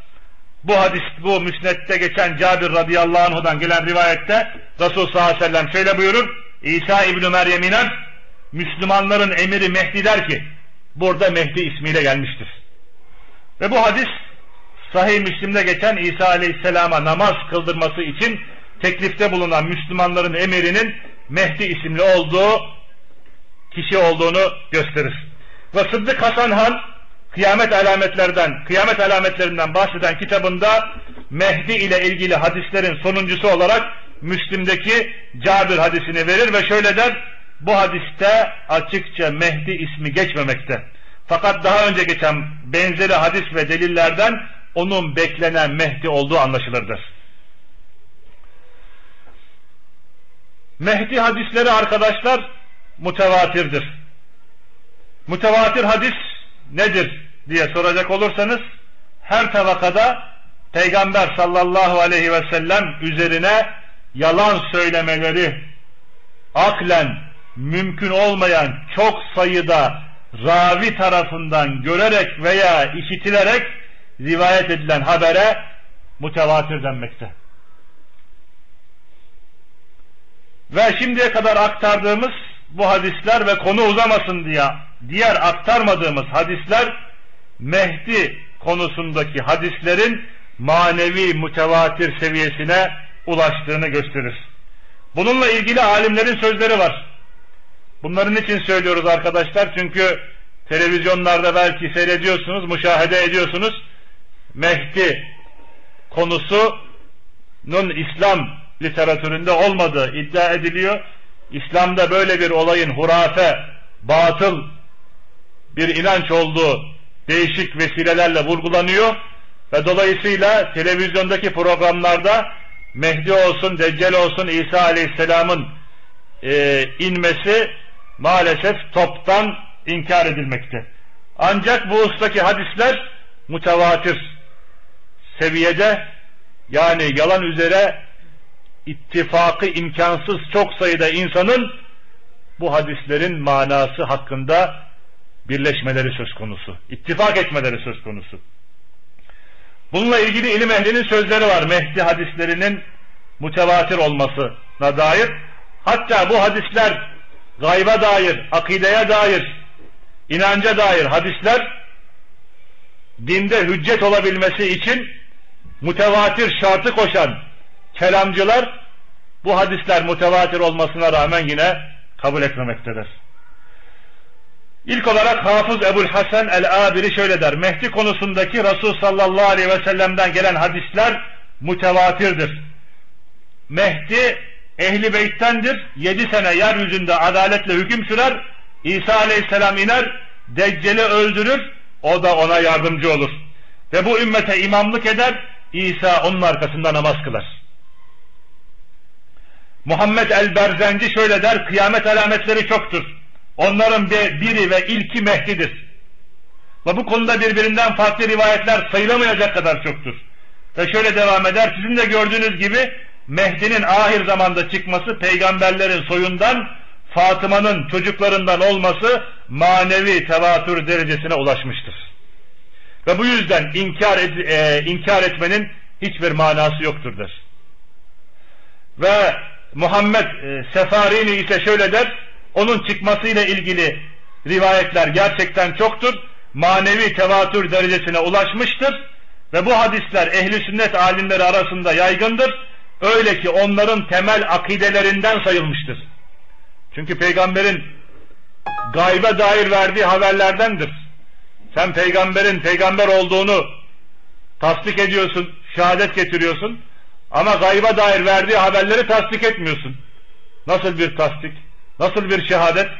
Bu müsnedde geçen Cabir radıyallahu anhu'dan gelen rivayette Resulullah sallallahu aleyhi ve sellem şöyle buyurur: İsa İbni Meryem iner, Müslümanların emiri Mehdi der ki, burada Mehdi ismiyle gelmiştir. Ve bu hadis Sahih Müslim'de geçen İsa aleyhisselama namaz kıldırması için teklifte bulunan Müslümanların emirinin Mehdi isimli olduğu kişi olduğunu gösterir. Ve Sıddık Hasan Han kıyamet alametlerinden bahseden kitabında Mehdi ile ilgili hadislerin sonuncusu olarak Müslim'deki Cabir hadisini verir ve şöyle der: bu hadiste açıkça Mehdi ismi geçmemekte. Fakat daha önce geçen benzeri hadis ve delillerden onun beklenen Mehdi olduğu anlaşılırdır. Mehdi hadisleri arkadaşlar mütevatirdir. Mütevatir hadis nedir diye soracak olursanız, her tabakada Peygamber sallallahu aleyhi ve sellem üzerine yalan söylemeleri aklen mümkün olmayan çok sayıda ravi tarafından görerek veya işitilerek rivayet edilen habere mütevatir denmekte. Ve şimdiye kadar aktardığımız bu hadisler ve konu uzamasın diye diğer aktarmadığımız hadisler Mehdi konusundaki hadislerin manevi mütevatir seviyesine ulaştığını gösterir. Bununla ilgili alimlerin sözleri var. Bunların için söylüyoruz arkadaşlar, çünkü televizyonlarda belki seyrediyorsunuz, müşahede ediyorsunuz. Mehdi konusunun İslam literatüründe olmadığı iddia ediliyor. İslam'da böyle bir olayın hurafe, batıl bir inanç olduğu değişik vesilelerle vurgulanıyor ve dolayısıyla televizyondaki programlarda Mehdi olsun, Deccal olsun, İsa Aleyhisselam'ın inmesi maalesef toptan inkar edilmekte. Ancak bu ustaki hadisler mütevatir seviyede, yani yalan üzere ittifakı imkansız çok sayıda insanın bu hadislerin manası hakkında birleşmeleri söz konusu. İttifak etmeleri söz konusu. Bununla ilgili ilim ehlinin sözleri var. Mehdi hadislerinin mütevatir olmasına dair. Hatta bu hadisler gayba dair, akideye dair, inanca dair hadisler dinde hüccet olabilmesi için mütevatir şartı koşan kelamcılar bu hadisler mütevatir olmasına rağmen yine kabul etmemektedir. İlk olarak Hafız Ebu'l-Hasan el-Abiri şöyle der: Mehdi konusundaki Resul sallallahu aleyhi ve sellem'den gelen hadisler mütevatirdir. Mehdi Ehli Beyt'tendir. 7 sene yeryüzünde adaletle hüküm sürer. İsa aleyhisselam iner, Deccal'i öldürür, o da ona yardımcı olur. Ve bu ümmete imamlık eder, İsa onun arkasında namaz kılar. Muhammed el-Berzenci şöyle der: kıyamet alametleri çoktur. Onların biri ve ilki Mehdi'dir. Ve bu konuda birbirinden farklı rivayetler sayılamayacak kadar çoktur. Ve şöyle devam eder: sizin de gördüğünüz gibi Mehdi'nin ahir zamanda çıkması peygamberlerin soyundan, Fatıma'nın çocuklarından olması manevi tevatür derecesine ulaşmıştır. Ve bu yüzden inkar etmenin hiçbir manası yoktur der. Ve Muhammed Sefarini ise şöyle der: onun çıkmasıyla ilgili rivayetler gerçekten çoktur, manevi tevatür derecesine ulaşmıştır ve bu hadisler ehli sünnet alimleri arasında yaygındır. Öyle ki onların temel akidelerinden sayılmıştır. Çünkü peygamberin gaybe dair verdiği haberlerdendir. Sen peygamberin peygamber olduğunu tasdik ediyorsun, şehadet getiriyorsun ama gayba dair verdiği haberleri tasdik etmiyorsun. Nasıl bir tasdik? Nasıl bir şehadet?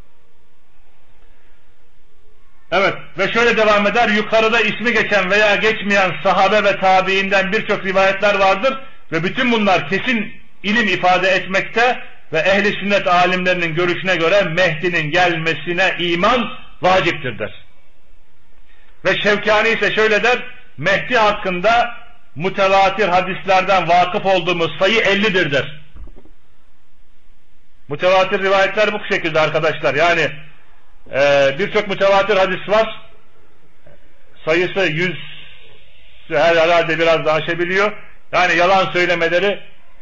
Evet, ve şöyle devam eder: yukarıda ismi geçen veya geçmeyen sahabe ve tabiinden birçok rivayetler vardır ve bütün bunlar kesin ilim ifade etmekte ve ehli sünnet alimlerinin görüşüne göre Mehdi'nin gelmesine iman vaciptir der. Ve Şevkani ise şöyle der: Mehdi hakkında mütevatir hadislerden vakıf olduğumuz sayı 50'dir der. Mütevatir rivayetler bu şekilde arkadaşlar. Yani birçok mütevatir hadis var. Sayısı 100 herhalde biraz daha aşabiliyor. Yani yalan söylemeleri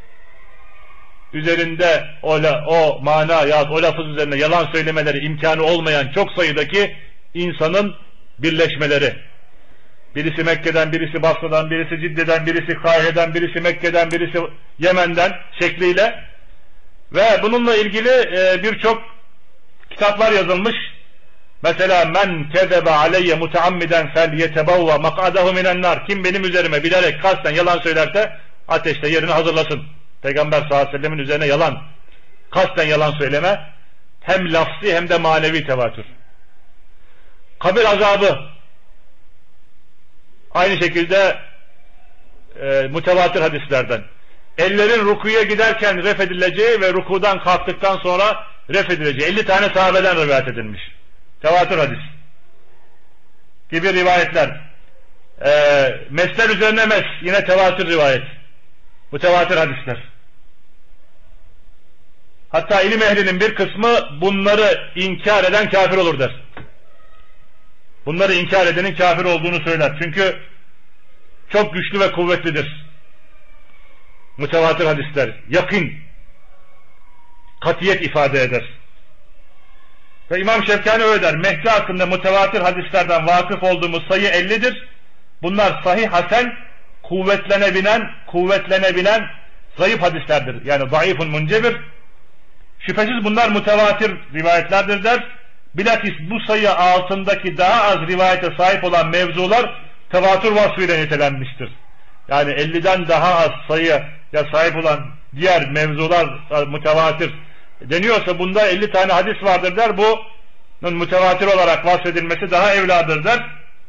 üzerinde o mana ya o lafız üzerine yalan söylemeleri imkanı olmayan çok sayıdaki insanın birleşmeleri. Birisi Mekke'den, birisi Basra'dan, birisi Cidde'den, birisi Kahire'den, birisi Mekke'den, birisi Yemen'den şekliyle ve bununla ilgili birçok kitaplar yazılmış. Mesela men kezebe aleyye muteammiden felyetebavva mak'adahu minen nar. Kim benim üzerime bilerek kasten yalan söylerse ateşte yerini hazırlasın. Peygamber sallallahu aleyhi ve sellemin üzerine yalan, kasten yalan söyleme hem lafzi hem de manevi tevatür. Kabir azabı aynı şekilde mütevatir hadislerden. Ellerin rukuya giderken ref edileceği ve rukudan kalktıktan sonra ref edileceği 50 tane sahabeden rivayet edilmiş. Tevatür hadis gibi rivayetler. Mesler üzerine mes yine tevatür rivayet. Mütevatir hadisler. Hatta ilim ehlinin bir kısmı bunları inkar eden kafir olur der. Bunları inkar edenin kafir olduğunu söyler. Çünkü çok güçlü ve kuvvetlidir. Mütevatir hadisler. Yakın, katiyet ifade eder. Ve İmam Şevkani öyle der: Mehdi hakkında mütevatir hadislerden vakıf olduğumuz sayı 50'dir. Bunlar sahih hasen, kuvvetlenebilen zayıf hadislerdir. Yani zayıfun muncebir. Şüphesiz bunlar mütevatir rivayetlerdir der. Bilakis bu sayı altındaki daha az rivayete sahip olan mevzular tevatür vasfıyla nitelenmiştir. Yani 50'den daha az sayıya sahip olan diğer mevzular mütevatir deniyorsa bunda 50 tane hadis vardır der. Bunun mütevatir olarak vasfedilmesi daha evladır der.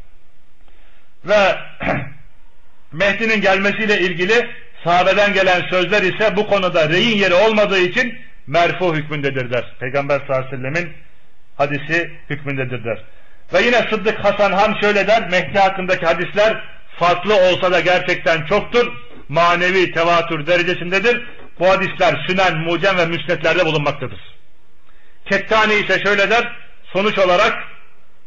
Ve Mehdi'nin gelmesiyle ilgili sahabeden gelen sözler ise bu konuda reyin yeri olmadığı için merfu hükmündedir der. Peygamber sallallahu aleyhi ve sellemin hadisi hükmündedir der. Ve yine Sıddık Hasan Han şöyle der: Mehdi hakkındaki hadisler farklı olsa da gerçekten çoktur. Manevi tevatür derecesindedir. Bu hadisler Sünen, Mucem ve Müsnetlerde bulunmaktadır. Kettani ise şöyle der: sonuç olarak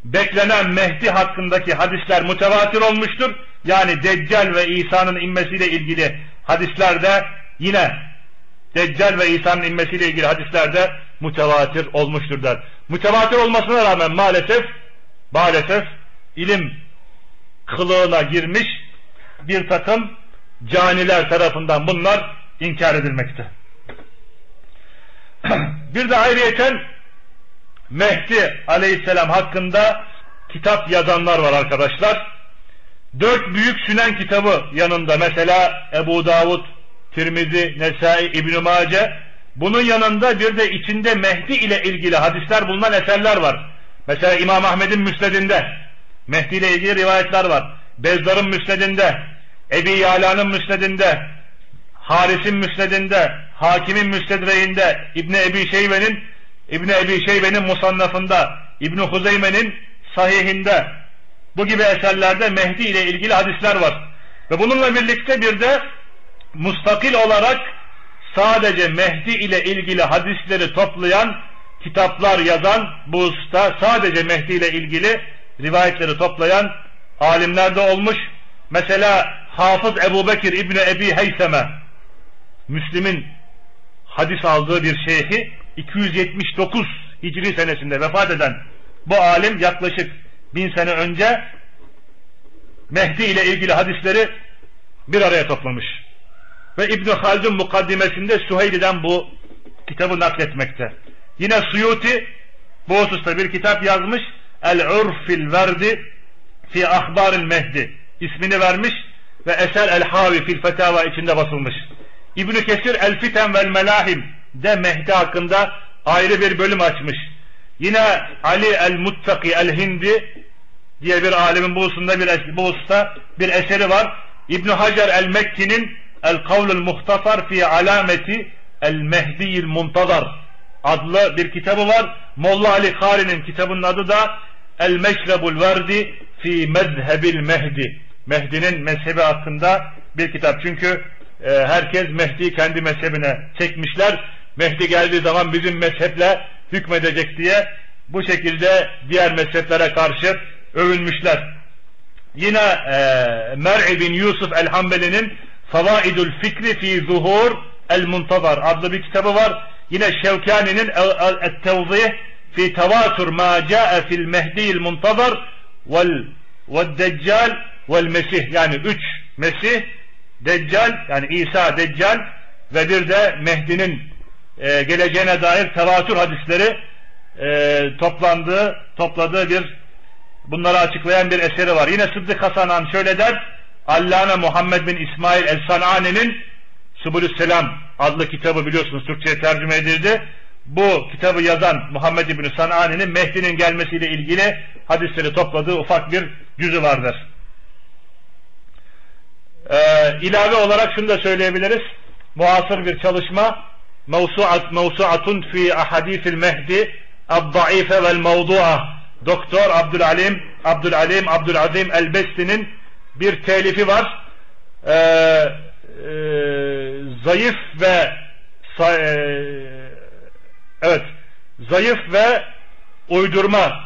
beklenen Mehdi hakkındaki hadisler mütevatir olmuştur. Yani Deccal ve İsa'nın inmesiyle ilgili hadislerde yine Deccal ve İsa'nın inmesiyle ilgili hadislerde mütevatir olmuştur der. Mütevatir olmasına rağmen maalesef ilim kılığına girmiş bir takım caniler tarafından bunlar inkar edilmekte. Bir de ayrıyeten Mehdi Aleyhisselam hakkında kitap yazanlar var arkadaşlar. 4 büyük sünen kitabı yanında, mesela Ebu Davud, Tirmizi, Nesai, İbn-i Mace. Bunun yanında bir de içinde Mehdi ile ilgili hadisler bulunan eserler var. Mesela İmam Ahmed'in Müsned'inde Mehdi ile ilgili rivayetler var. Bezzar'ın Müsned'inde, Ebi Yala'nın Müsned'inde, Haris'in Müsned'inde, Hakim'in Müstedreğinde, İbn Ebi Şeybe'nin Musannafında, İbn Huzeyme'nin Sahihinde, bu gibi eserlerde Mehdi ile ilgili hadisler var. Ve bununla birlikte bir de mustakil olarak sadece Mehdi ile ilgili hadisleri toplayan kitaplar yazan, bu usta sadece Mehdi ile ilgili rivayetleri toplayan alimler de olmuş. Mesela Hafız Ebu Bekir İbni Ebi Heyseme, Müslim'in hadis aldığı bir şeyhi, 279 Hicri senesinde vefat eden bu alim yaklaşık 1000 sene önce Mehdi ile ilgili hadisleri bir araya toplamış. Ve İbn Haldun mukaddimesinde Süheyli'den bu kitabı nakletmekte. Yine Suyuti bu hususta bir kitap yazmış. El-Urfil Verdi fi Ahbaril Mehdi ismini vermiş ve Eser El-Havi fil Fetava içinde basılmış. İbn Kesir El-Fiten vel Melahim de Mehdi hakkında ayrı bir bölüm açmış. Yine Ali El-Muttaki El-Hindi diye bir alimin bu hususta bir eseri var. İbn Hacer El-Mekki'nin El-Kavlul Muhtasar fi Alameti El-Mehdi'il Muntazar adlı bir kitabı var. Molla Ali Kari'nin kitabının adı da El-Meşrebul Verdi fi Mezhebil Mehdi. Mehdi'nin mezhebi hakkında bir kitap. Çünkü herkes Mehdi'yi kendi mezhebine çekmişler. Mehdi geldiği zaman bizim mezheple hükmedecek diye bu şekilde diğer mezheplere karşı övülmüşler. Yine Mer'i bin Yusuf el-Hanbeli'nin Favaidul Fikri fi Zuhur el-Muntazar adlı bir kitabı var. Yine Şevkani'nin El-Tevzih fi Tevatur ma ca'e fil Mehdi'il Muntazar vel Deccal vel Mesih, yani 3 Mesih, Deccal yani İsa, Deccal ve bir de Mehdi'nin geleceğine dair tevatür hadisleri topladığı bir, bunları açıklayan bir eseri var. Yine Sıddık Hasan Han şöyle der: Allame Muhammed bin İsmail el-San'ani'nin Subulüsselam adlı kitabı biliyorsunuz Türkçe'ye tercüme edildi. Bu kitabı yazan Muhammed bin San'ani'nin Mehdi'nin gelmesiyle ilgili hadisleri topladığı ufak bir cüzü vardır. İlave olarak şunu da söyleyebiliriz. Muasır bir çalışma, Mevsuatun fi ahadithil Mehdi ad-Daife vel Mevdu'a, Doktor Abdülazim el-Besti'nin bir telifi var. Zayıf ve uydurma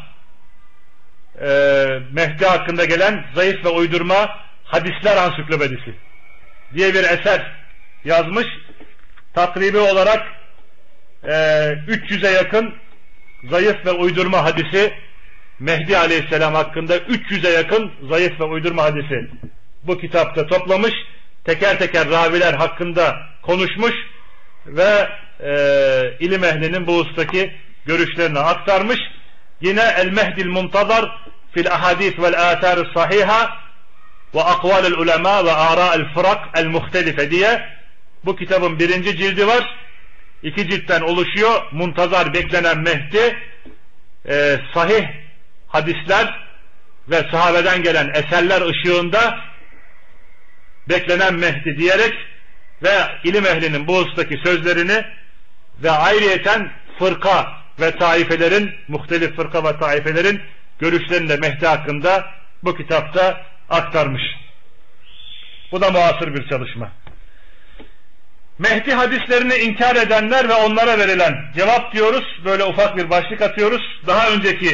Mehdi hakkında gelen zayıf ve uydurma hadisler ansiklopedisi diye bir eser yazmış. Takribi olarak 300'e yakın zayıf ve uydurma hadisi, Mehdi Aleyhisselam hakkında 300'e yakın zayıf ve uydurma hadisi bu kitapta toplamış. Teker teker raviler hakkında konuşmuş ve ilim ehlinin bu husustaki görüşlerini aktarmış. Yine El-Mehdil Muntazar fil ahadith vel athar sahiha ve akvalul ulema ve ara'el fırak el muhtelife diye bu kitabın 1. cildi var. 2 ciltten oluşuyor. Muntazar, beklenen Mehdi, sahih hadisler ve sahabeden gelen eserler ışığında beklenen Mehdi diyerek ve ilim ehlinin bu husustaki sözlerini ve ayrıyeten fırka ve taifelerin, muhtelif fırka ve taifelerin görüşlerini de Mehdi hakkında bu kitapta aktarmış. Bu da muasır bir çalışma. Mehdi hadislerini inkar edenler ve onlara verilen cevap diyoruz. Böyle ufak bir başlık atıyoruz. Daha önceki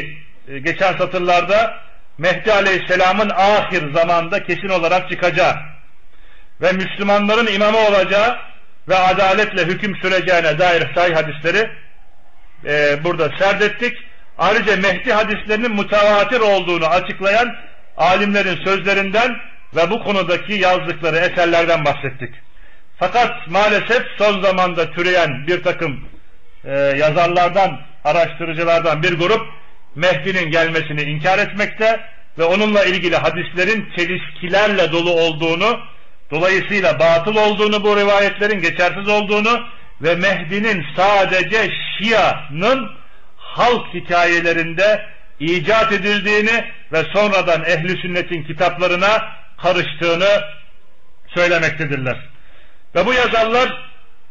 geçen satırlarda Mehdi Aleyhisselam'ın ahir zamanda kesin olarak çıkacağı ve Müslümanların imamı olacağı ve adaletle hüküm süreceğine dair sahih hadisleri burada serdettik. Ayrıca Mehdi hadislerinin mütevatir olduğunu açıklayan alimlerin sözlerinden ve bu konudaki yazdıkları eserlerden bahsettik. Fakat maalesef son zamanda türeyen bir takım yazarlardan, araştırıcılardan bir grup Mehdi'nin gelmesini inkar etmekte ve onunla ilgili hadislerin çelişkilerle dolu olduğunu, dolayısıyla batıl olduğunu, bu rivayetlerin geçersiz olduğunu ve Mehdi'nin sadece Şia'nın halk hikayelerinde icat edildiğini ve sonradan ehli sünnetin kitaplarına karıştığını söylemektedirler. Ve bu yazarlar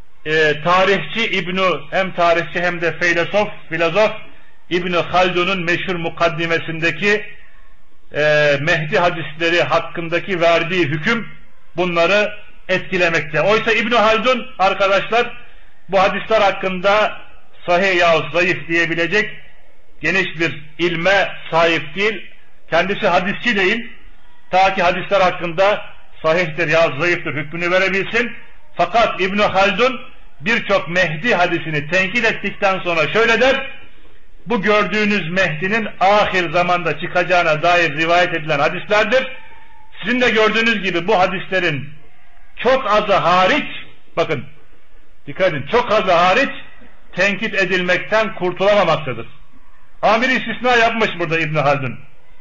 tarihçi hem tarihçi hem de filozof İbn Haldun'un meşhur mukaddimesindeki Mehdi hadisleri hakkındaki verdiği hüküm bunları etkilemekte. Oysa İbn Haldun arkadaşlar bu hadisler hakkında sahih yahut zayıf diyebilecek geniş bir ilme sahip değil. Kendisi hadisçi değil. Ta ki hadisler hakkında sahihtir yahut zayıftır hükmünü verebilsin. Fakat İbn Haldun birçok Mehdi hadisini tenkit ettikten sonra şöyle der: bu gördüğünüz Mehdi'nin ahir zamanda çıkacağına dair rivayet edilen hadislerdir. Sizin de gördüğünüz gibi bu hadislerin çok azı hariç, bakın dikkat edin, çok azı hariç tenkit edilmekten kurtulamamaktadır. Amir istisna yapmış burada İbn Haldun.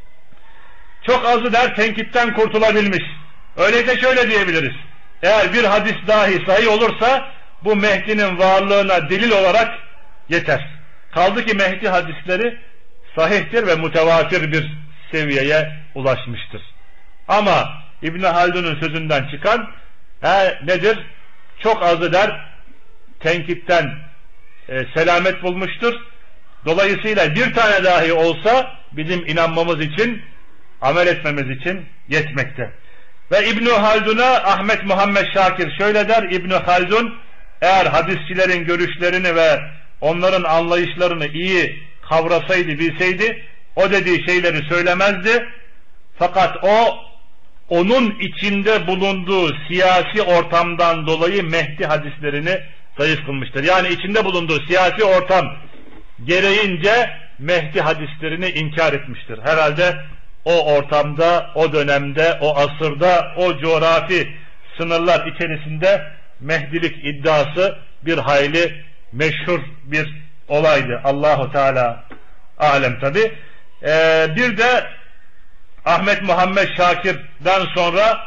Çok azı der tenkitten kurtulabilmiş. Öyleyse şöyle diyebiliriz: eğer bir hadis dahi sahih olursa bu Mehdi'nin varlığına delil olarak yeter. Kaldı ki Mehdi hadisleri sahihtir ve mütevatir bir seviyeye ulaşmıştır. Ama İbn Haldun'un sözünden çıkan nedir? Çok azı der tenkitten selamet bulmuştur. Dolayısıyla bir tane dahi olsa bizim inanmamız için, amel etmemiz için yetmekte. Ve İbn Haldun'a Ahmet Muhammed Şakir şöyle der: İbn Haldun eğer hadisçilerin görüşlerini ve onların anlayışlarını iyi kavrasaydı, bilseydi, o dediği şeyleri söylemezdi. Fakat onun içinde bulunduğu siyasi ortamdan dolayı Mehdi hadislerini zayıf kılmıştır. Yani içinde bulunduğu siyasi ortam gereğince Mehdi hadislerini inkar etmiştir. Herhalde o ortamda, o dönemde, o asırda, o coğrafi sınırlar içerisinde Mehdilik iddiası bir hayli meşhur bir olaydı. Allahu Teala alem tabi. Bir de Ahmet Muhammed Şakir'den sonra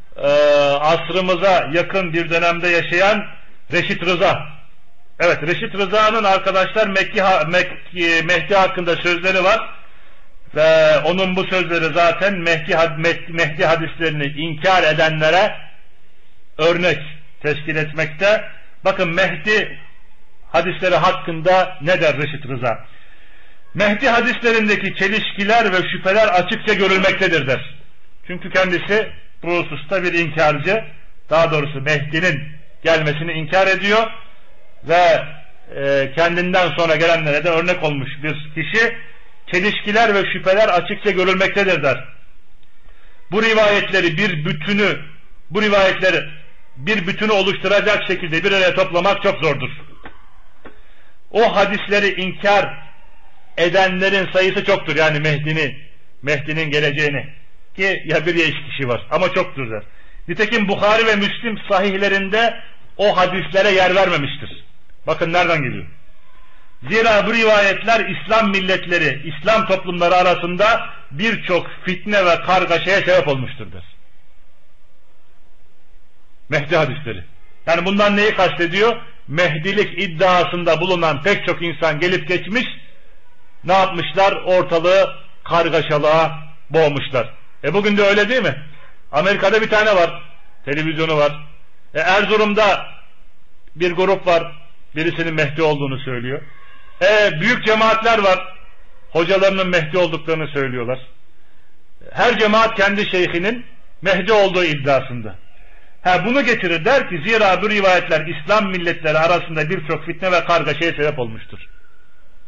asrımıza yakın bir dönemde yaşayan Reşit Rıza. Evet, Reşit Rıza'nın arkadaşlar Mehdi hakkında sözleri var ve onun bu sözleri zaten Mehdi hadislerini inkar edenlere örnek teşkil etmekte. Bakın Mehdi hadisleri hakkında ne der Reşit Rıza? Mehdi hadislerindeki çelişkiler ve şüpheler açıkça görülmektedir der. Çünkü kendisi bu hususta bir inkarcı, daha doğrusu Mehdi'nin gelmesini inkar ediyor ve kendinden sonra gelenlere de örnek olmuş bir kişi. Çelişkiler ve şüpheler açıkça görülmektedir der. Bu rivayetleri bir bütünü oluşturacak şekilde bir araya toplamak çok zordur. O hadisleri inkar edenlerin sayısı çoktur. Yani Mehdi'nin geleceğini, ki ya bir ya iki kişi var ama çoktur der. Nitekim Bukhari ve Müslim sahihlerinde o hadislere yer vermemiştir. Bakın nereden geliyor. Zira bu rivayetler İslam milletleri, İslam toplumları arasında birçok fitne ve kargaşaya sebep olmuştur der. Mehdi hadisleri. Yani bundan neyi kastediyor? Mehdilik iddiasında bulunan pek çok insan gelip geçmiş, ne yapmışlar? Ortalığı kargaşalığa boğmuşlar. Bugün de öyle değil mi? Amerika'da bir tane var, televizyonu var. Erzurum'da bir grup var, birisinin Mehdi olduğunu söylüyor. Büyük cemaatler var, hocalarının Mehdi olduklarını söylüyorlar. Her cemaat kendi şeyhinin Mehdi olduğu iddiasında. Bunu getirir, der ki zira bu rivayetler İslam milletleri arasında birçok fitne ve kargaşaya sebep olmuştur.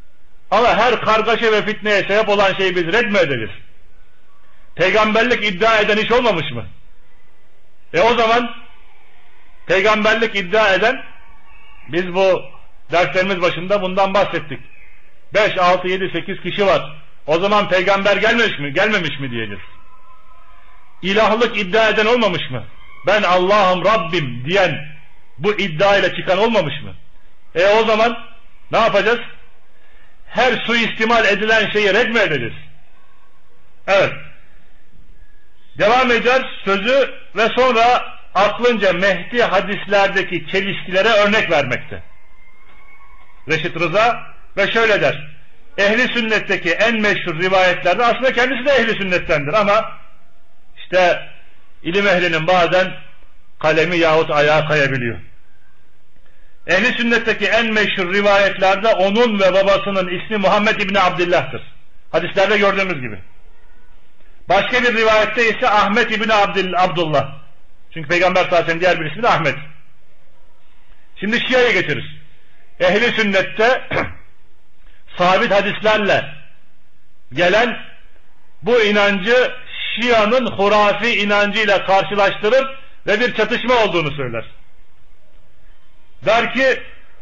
Ama her kargaşa ve fitneye sebep olan şeyi biz red mi ederiz? Peygamberlik iddia eden iş olmamış mı? O zaman peygamberlik iddia eden, biz bu derslerimiz başında bundan bahsettik. 5, 6, 7, 8 kişi var. O zaman peygamber gelmemiş mi diyeceğiz. İlahlık iddia eden olmamış mı? Ben Allah'ım Rabbim diyen bu iddia ile çıkan olmamış mı? O zaman ne yapacağız? Her suistimal edilen şeyi red mi edeceğiz? Evet. Devam eder sözü ve sonra aklınca Mehdi hadislerdeki çelişkilere örnek vermekte. Reşit Rıza ve şöyle der: ehli sünnetteki en meşhur rivayetlerde, aslında kendisi de ehli sünnettendir ama işte ilim ehlinin bazen kalemi yahut ayağı kayabiliyor. Ehli sünnetteki en meşhur rivayetlerde onun ve babasının ismi Muhammed İbni Abdillah'tır. Hadislerde gördüğümüz gibi. Başka bir rivayette ise Ahmet İbni Abdullah. Çünkü Peygamber sallallahu aleyhi ve sellem diğer bir ismi de Ahmet. Şimdi Şia'ya geçeriz. Ehli sünnette sabit hadislerle gelen bu inancı Şia'nın hurafi inancıyla karşılaştırır ve bir çatışma olduğunu söyler. Der ki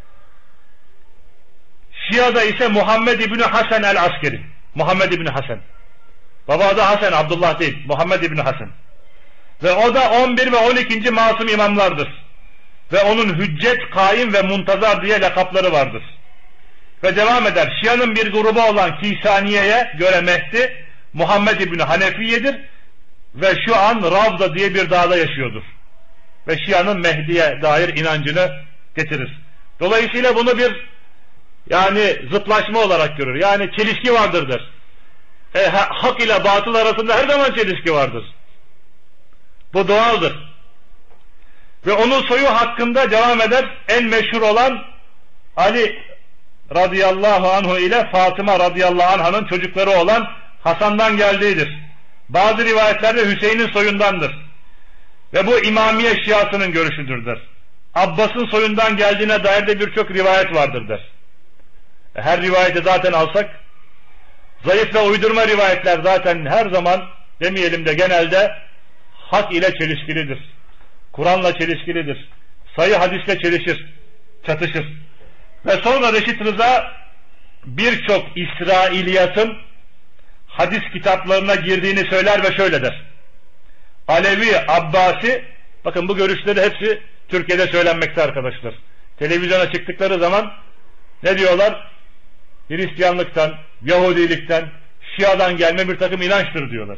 Şia'da ise Muhammed İbni Hasan el-Askeri. Muhammed İbni Hasan. Baba adı Hasan, Abdullah değil. Muhammed İbni Hasan. Ve o da 11 ve 12. masum imamlardır. Ve onun hüccet, kaim ve muntazar diye lakapları vardır. Ve devam eder. Şia'nın bir grubu olan Kisaniye'ye göre Mehdi Muhammed İbni Hanefiye'dir ve şu an Ravda diye bir dağda yaşıyordur. Ve Şia'nın Mehdi'ye dair inancını getirir. Dolayısıyla bunu bir zıtlaşma olarak görür. Yani çelişki vardır der. Hak ile batıl arasında her zaman çelişki vardır. Bu doğaldır. Ve onun soyu hakkında devam eder. En meşhur olan Ali radıyallahu anhu ile Fatıma radıyallahu anh'ın çocukları olan Hasan'dan geldiğidir. Bazı rivayetlerde Hüseyin'in soyundandır. Ve bu İmamiye Şiasının görüşüdür der. Abbas'ın soyundan geldiğine dair de birçok rivayet vardır der. Her rivayeti zaten alsak, zayıf ve uydurma rivayetler zaten her zaman demeyelim de genelde hak ile çelişkilidir. Kur'an'la çelişkilidir. Sayı hadisle çatışır. Ve sonra Reşit Rıza birçok İsrailiyatın hadis kitaplarına girdiğini söyler ve şöyle der. Alevi, Abbasi, bakın bu görüşleri hepsi Türkiye'de söylenmekte arkadaşlar. Televizyona çıktıkları zaman ne diyorlar? Hristiyanlıktan, Yahudilikten, Şia'dan gelme bir takım inançtır diyorlar.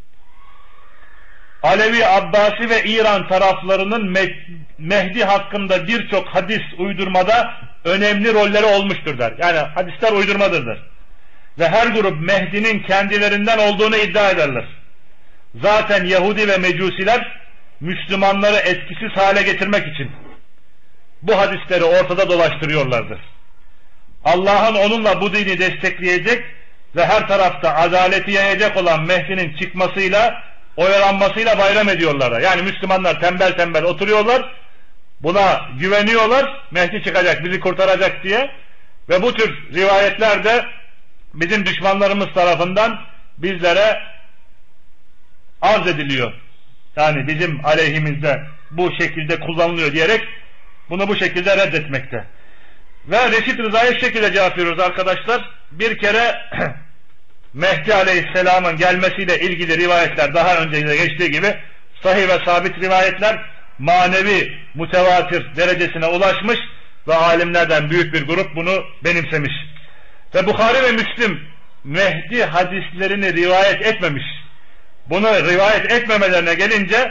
Alevi, Abbasi ve İran taraflarının Mehdi hakkında birçok hadis uydurmada önemli rolleri olmuştur der. Yani hadisler uydurmadır der. Ve her grup Mehdi'nin kendilerinden olduğunu iddia ederler. Zaten Yahudi ve Mecusiler Müslümanları etkisiz hale getirmek için bu hadisleri ortada dolaştırıyorlardır. Allah'ın onunla bu dini destekleyecek ve her tarafta adaleti yayacak olan Mehdi'nin çıkmasıyla, oyalanmasıyla bayram ediyorlar. Yani Müslümanlar tembel tembel oturuyorlar, buna güveniyorlar, Mehdi çıkacak, bizi kurtaracak diye. Ve bu tür rivayetler de bizim düşmanlarımız tarafından bizlere arz ediliyor. Yani bizim aleyhimizde bu şekilde kullanılıyor diyerek bunu bu şekilde reddetmekte. Ve Reşit Rıza'ya şu şekilde cevap veriyoruz arkadaşlar. Bir kere Mehdi Aleyhisselam'ın gelmesiyle ilgili rivayetler daha önce de geçtiği gibi sahih ve sabit rivayetler, manevi mütevatir derecesine ulaşmış ve alimlerden büyük bir grup bunu benimsemiş. Ve Bukhari ve Müslim Mehdi hadislerini rivayet etmemiş. Bunu rivayet etmemelerine gelince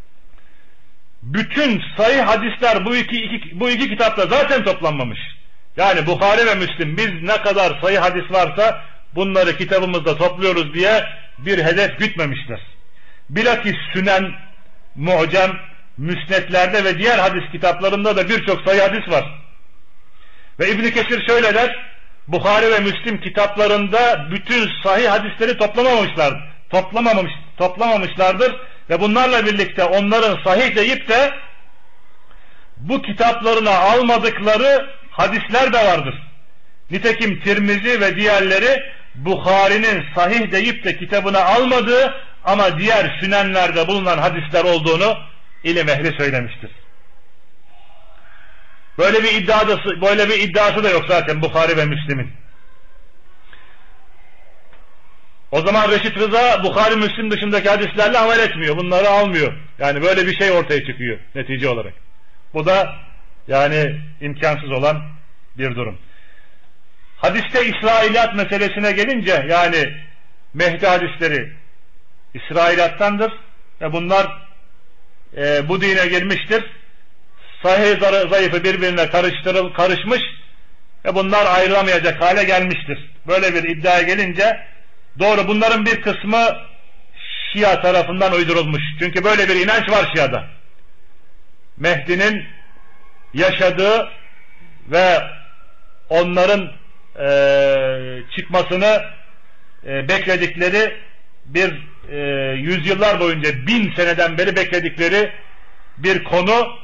bütün sahih hadisler bu iki kitapta zaten toplanmamış. Yani Bukhari ve Müslim biz ne kadar sahih hadis varsa bunları kitabımızda topluyoruz diye bir hedef gütmemişler. Bilakis Sünen, Mu'cem, Müsnetlerde ve diğer hadis kitaplarında da birçok sahih hadis var. Ve İbn Kesir şöyle der, Bukhari ve Müslim kitaplarında bütün sahih hadisleri toplamamışlardır ve bunlarla birlikte onların sahih deyip de bu kitaplarına almadıkları hadisler de vardır. Nitekim Tirmizi ve diğerleri Bukhari'nin sahih deyip de kitabına almadığı ama diğer sünenlerde bulunan hadisler olduğunu ilim ehli söylemiştir. Böyle bir iddiası da yok zaten Bukhari ve Müslim'in. O zaman Reşit Rıza Bukhari Müslim dışındaki hadislerle amel etmiyor. Bunları almıyor. Yani böyle bir şey ortaya çıkıyor netice olarak. Bu da yani imkansız olan bir durum. Hadiste İsrailiyat meselesine gelince yani Mehdi hadisleri İsrailiyattandır ve bunlar bu dine girmiştir. Sahih zayıfı birbirine karışmış ve bunlar ayrılamayacak hale gelmiştir. Böyle bir iddiaya gelince doğru, bunların bir kısmı Şia tarafından uydurulmuş. Çünkü böyle bir inanç var Şia'da. Mehdi'nin yaşadığı ve onların çıkmasını bekledikleri bir yüzyıllar boyunca 1000 seneden beri bekledikleri bir konu.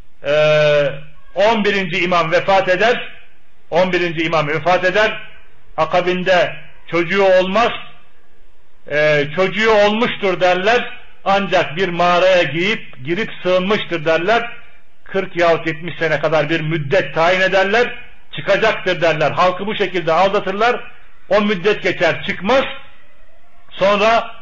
11. imam vefat eder. 11. imam vefat eder. Akabinde çocuğu olmaz. Çocuğu olmuştur derler. Ancak bir mağaraya girip sığınmıştır derler. 40 yahut 70 sene kadar bir müddet tayin ederler. Çıkacaktır derler. Halkı bu şekilde aldatırlar. O müddet geçer, çıkmaz. Sonra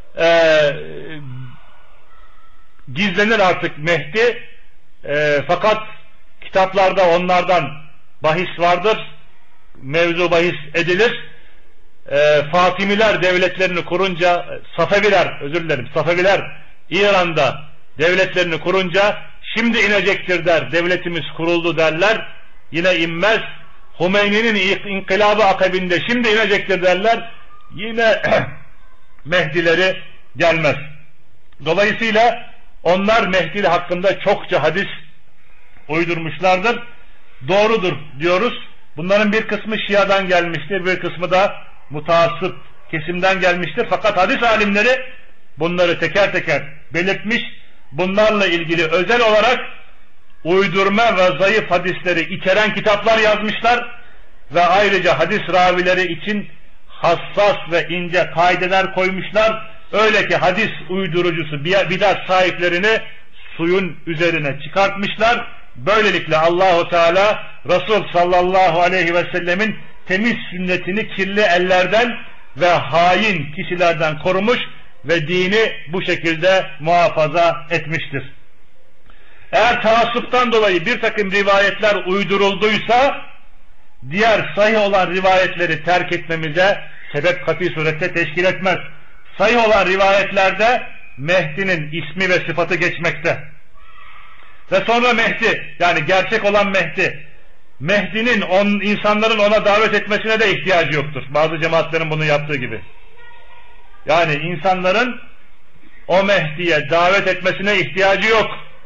gizlenir artık Mehdi. Fakat kitaplarda onlardan bahis vardır. Mevzu bahis edilir. Fatimiler devletlerini kurunca, Safeviler İran'da devletlerini kurunca şimdi inecektir der. Devletimiz kuruldu derler. Yine inmez. Hümeyni'nin inkılabı akabinde şimdi inecektir derler. Yine Mehdileri gelmez. Dolayısıyla onlar Mehdi hakkında çokça hadis uydurmuşlardır. Doğrudur diyoruz. Bunların bir kısmı Şia'dan gelmiştir, bir kısmı da mutaassıp kesimden gelmiştir. Fakat hadis alimleri bunları teker teker belirtmiş. Bunlarla ilgili özel olarak uydurma ve zayıf hadisleri içeren kitaplar yazmışlar ve ayrıca hadis ravileri için hassas ve ince kaideler koymuşlar. Öyle ki hadis uydurucusu bidat sahiplerini suyun üzerine çıkartmışlar. Böylelikle Allahu Teala Resul sallallahu aleyhi ve sellemin temiz sünnetini kirli ellerden ve hain kişilerden korumuş ve dini bu şekilde muhafaza etmiştir. Eğer taassuptan dolayı bir takım rivayetler uydurulduysa diğer sahih olan rivayetleri terk etmemize sebep kati surette teşkil etmez. Sahih olan rivayetlerde Mehdi'nin ismi ve sıfatı geçmekte. Ve sonra Mehdi, yani gerçek olan Mehdi'nin insanların ona davet etmesine de ihtiyacı yoktur. Bazı cemaatlerin bunu yaptığı gibi. Yani insanların o Mehdi'ye davet etmesine ihtiyacı yok.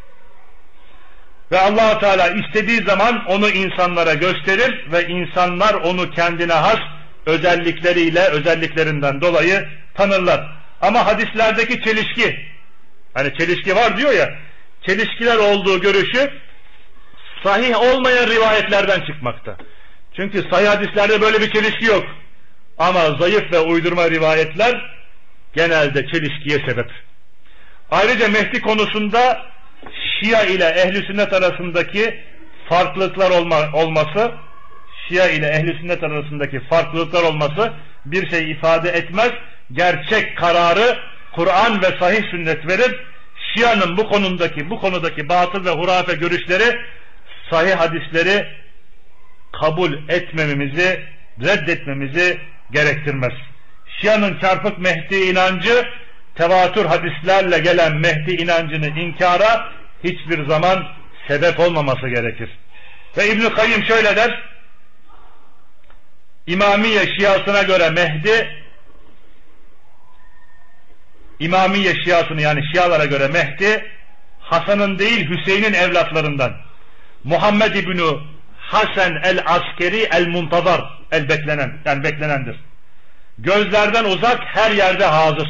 Ve Allah-u Teala istediği zaman onu insanlara gösterir ve insanlar onu kendine has özelliklerinden dolayı tanırlar. Ama hadislerdeki çelişki, hani çelişki var diyor ya, çelişkiler olduğu görüşü sahih olmayan rivayetlerden çıkmakta. Çünkü sahih hadislerde böyle bir çelişki yok. Ama zayıf ve uydurma rivayetler genelde çelişkiye sebep. Ayrıca Mehdi konusunda Şia ile Ehl-i Sünnet arasındaki farklılıklar olması bir şey ifade etmez. Gerçek kararı Kur'an ve sahih sünnet verir. Şia'nın bu konudaki batıl ve hurafe görüşleri sahih hadisleri kabul etmememizi, reddetmemizi gerektirmez. Şia'nın çarpık Mehdi inancı, tevatür hadislerle gelen Mehdi inancını inkara hiçbir zaman sebep olmaması gerekir. Ve İbn-i Kayyim şöyle der: İmamiye Şiasına göre Mehdi, İmamiye Şiasını yani Şialara göre Mehdi, Hasan'ın değil Hüseyin'in evlatlarından. Muhammed İbni Hasan el-Askeri el-Muntazar, beklenendir. Gözlerden uzak, her yerde hazır.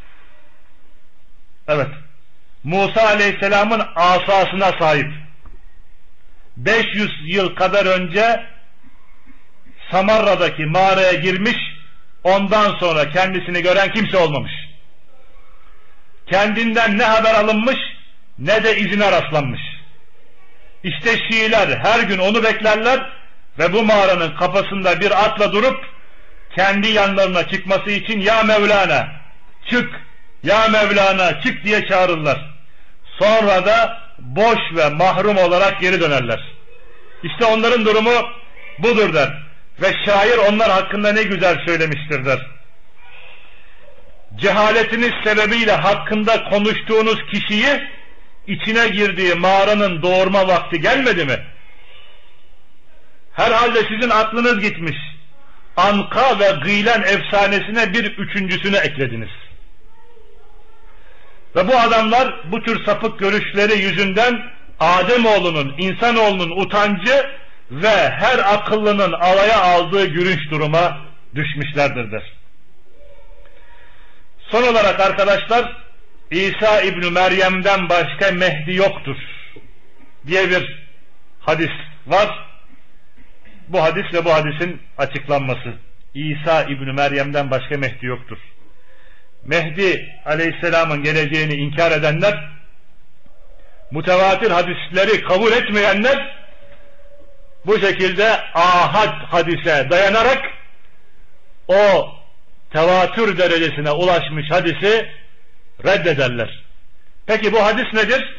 Evet. Musa Aleyhisselam'ın asasına sahip. 500 yıl kadar önce Samarra'daki mağaraya girmiş, ondan sonra kendisini gören kimse olmamış. Kendinden ne haber alınmış ne de izine rastlanmış. İşte Şiiler her gün onu beklerler ve bu mağaranın kapısında bir atla durup kendi yanlarına çıkması için "Ya Mevlana çık, ya Mevlana çık" diye çağırırlar. Sonra da boş ve mahrum olarak geri dönerler. İşte onların durumu budur der. Ve şair onlar hakkında ne güzel söylemiştir der. Cehaletiniz sebebiyle hakkında konuştuğunuz kişiyi içine girdiği mağaranın doğurma vakti gelmedi mi? Herhalde sizin aklınız gitmiş. Anka ve Gıylen efsanesine bir üçüncüsünü eklediniz. Ve bu adamlar bu tür sapık görüşleri yüzünden Ademoğlunun, insanoğlunun utancı ve her akıllının alaya aldığı gülünç duruma düşmüşlerdir der. Son olarak arkadaşlar, İsa İbn Meryem'den başka Mehdi yoktur diye bir hadis var. Bu hadis ve bu hadisin açıklanması. İsa İbn Meryem'den başka Mehdi yoktur. Mehdi Aleyhisselam'ın geleceğini inkar edenler, mutevatir hadisleri kabul etmeyenler bu şekilde ahad hadise dayanarak o tevatür derecesine ulaşmış hadisi reddederler. Peki bu hadis nedir?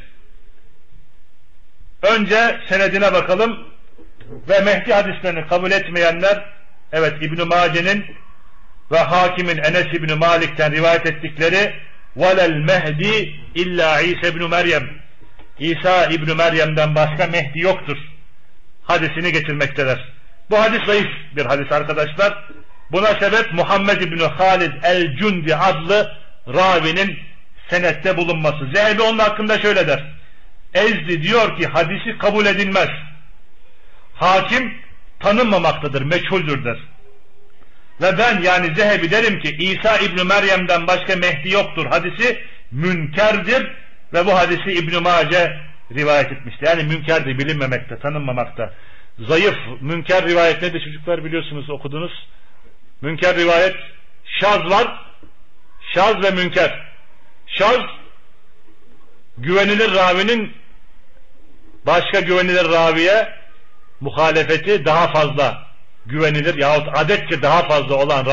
Önce senedine bakalım. Ve Mehdi hadislerini kabul etmeyenler, evet, İbn-i Mace'nin ve Hakim'in Enes İbn Malik'ten rivayet ettikleri "Velel Mehdi illa İsa İbn Meryem", İsa İbn Meryem'den başka Mehdi yoktur hadisini getirmektedir. Bu hadis zayıf bir hadis arkadaşlar. Buna sebep Muhammed İbn Halid el-Cundi adlı ravinin senette bulunması. Zehebi onun hakkında şöyle der: Ezdi diyor ki hadisi kabul edilmez. Hakim tanınmamaktadır, meçhuldür der. Ve ben, yani Zehebi, derim ki İsa İbn Meryem'den başka Mehdi yoktur hadisi münkerdir ve bu hadisi İbn Mace rivayet etmiştir. Yani münkerdir, bilinmemekte, tanınmamakta. Zayıf, münker rivayet nedir çocuklar, biliyorsunuz, okudunuz. Münker rivayet, şaz var, şaz ve münker. Şaz, güvenilir ravinin başka güvenilir raviye muhalefeti daha fazla güvenilir yahut adetçe daha fazla olan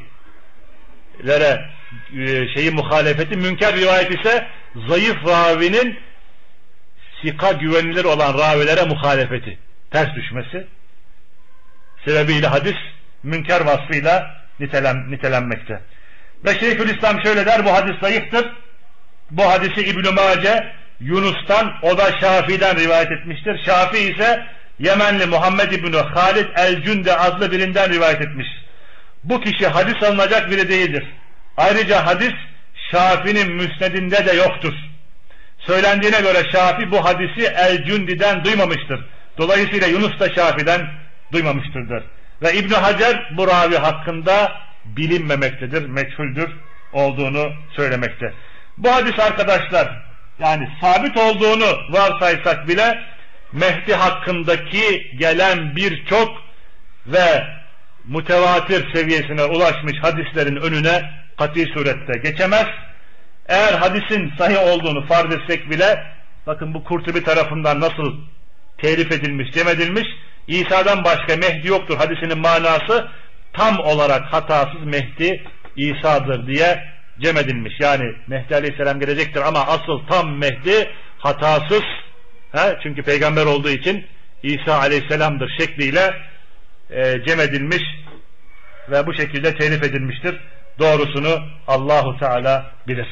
ravilere muhalefeti. Münker rivayet ise zayıf ravinin sika güvenilir olan ravilere muhalefeti, ters düşmesi sebebiyle hadis münker vasfıyla nitelenmekte. Ve Şeyhülislam şöyle der: bu hadis zayıftır. Bu hadisi İbn-i Mace Yunus'tan, o da Şafii'den rivayet etmiştir. Şafii ise Yemenli Muhammed İbn Halid el-Cundi adlı birinden rivayet etmiş. Bu kişi hadis alınacak biri değildir. Ayrıca hadis Şafii'nin müsnedinde de yoktur. Söylendiğine göre Şafii bu hadisi el-Cundi'den duymamıştır. Dolayısıyla Yunus da Şafii'den duymamıştır der. Ve İbn Hacer bu ravi hakkında bilinmemektedir, meçhuldür olduğunu söylemekte. Bu hadis arkadaşlar, yani sabit olduğunu varsaysak bile Mehdi hakkındaki gelen birçok ve mutevatir seviyesine ulaşmış hadislerin önüne kat'i surette geçemez. Eğer hadisin sahih olduğunu farz etsek bile, bakın bu Kurtubi tarafından nasıl telif edilmiş, cem edilmiş, İsa'dan başka Mehdi yoktur hadisinin manası tam olarak hatasız Mehdi İsa'dır diye cem edilmiş. Yani Mehdi Aleyhisselam gelecektir ama asıl tam Mehdi hatasız, çünkü peygamber olduğu için İsa Aleyhisselam'dır şekliyle cem edilmiş ve bu şekilde telif edilmiştir. Doğrusunu Allahu Teala bilir.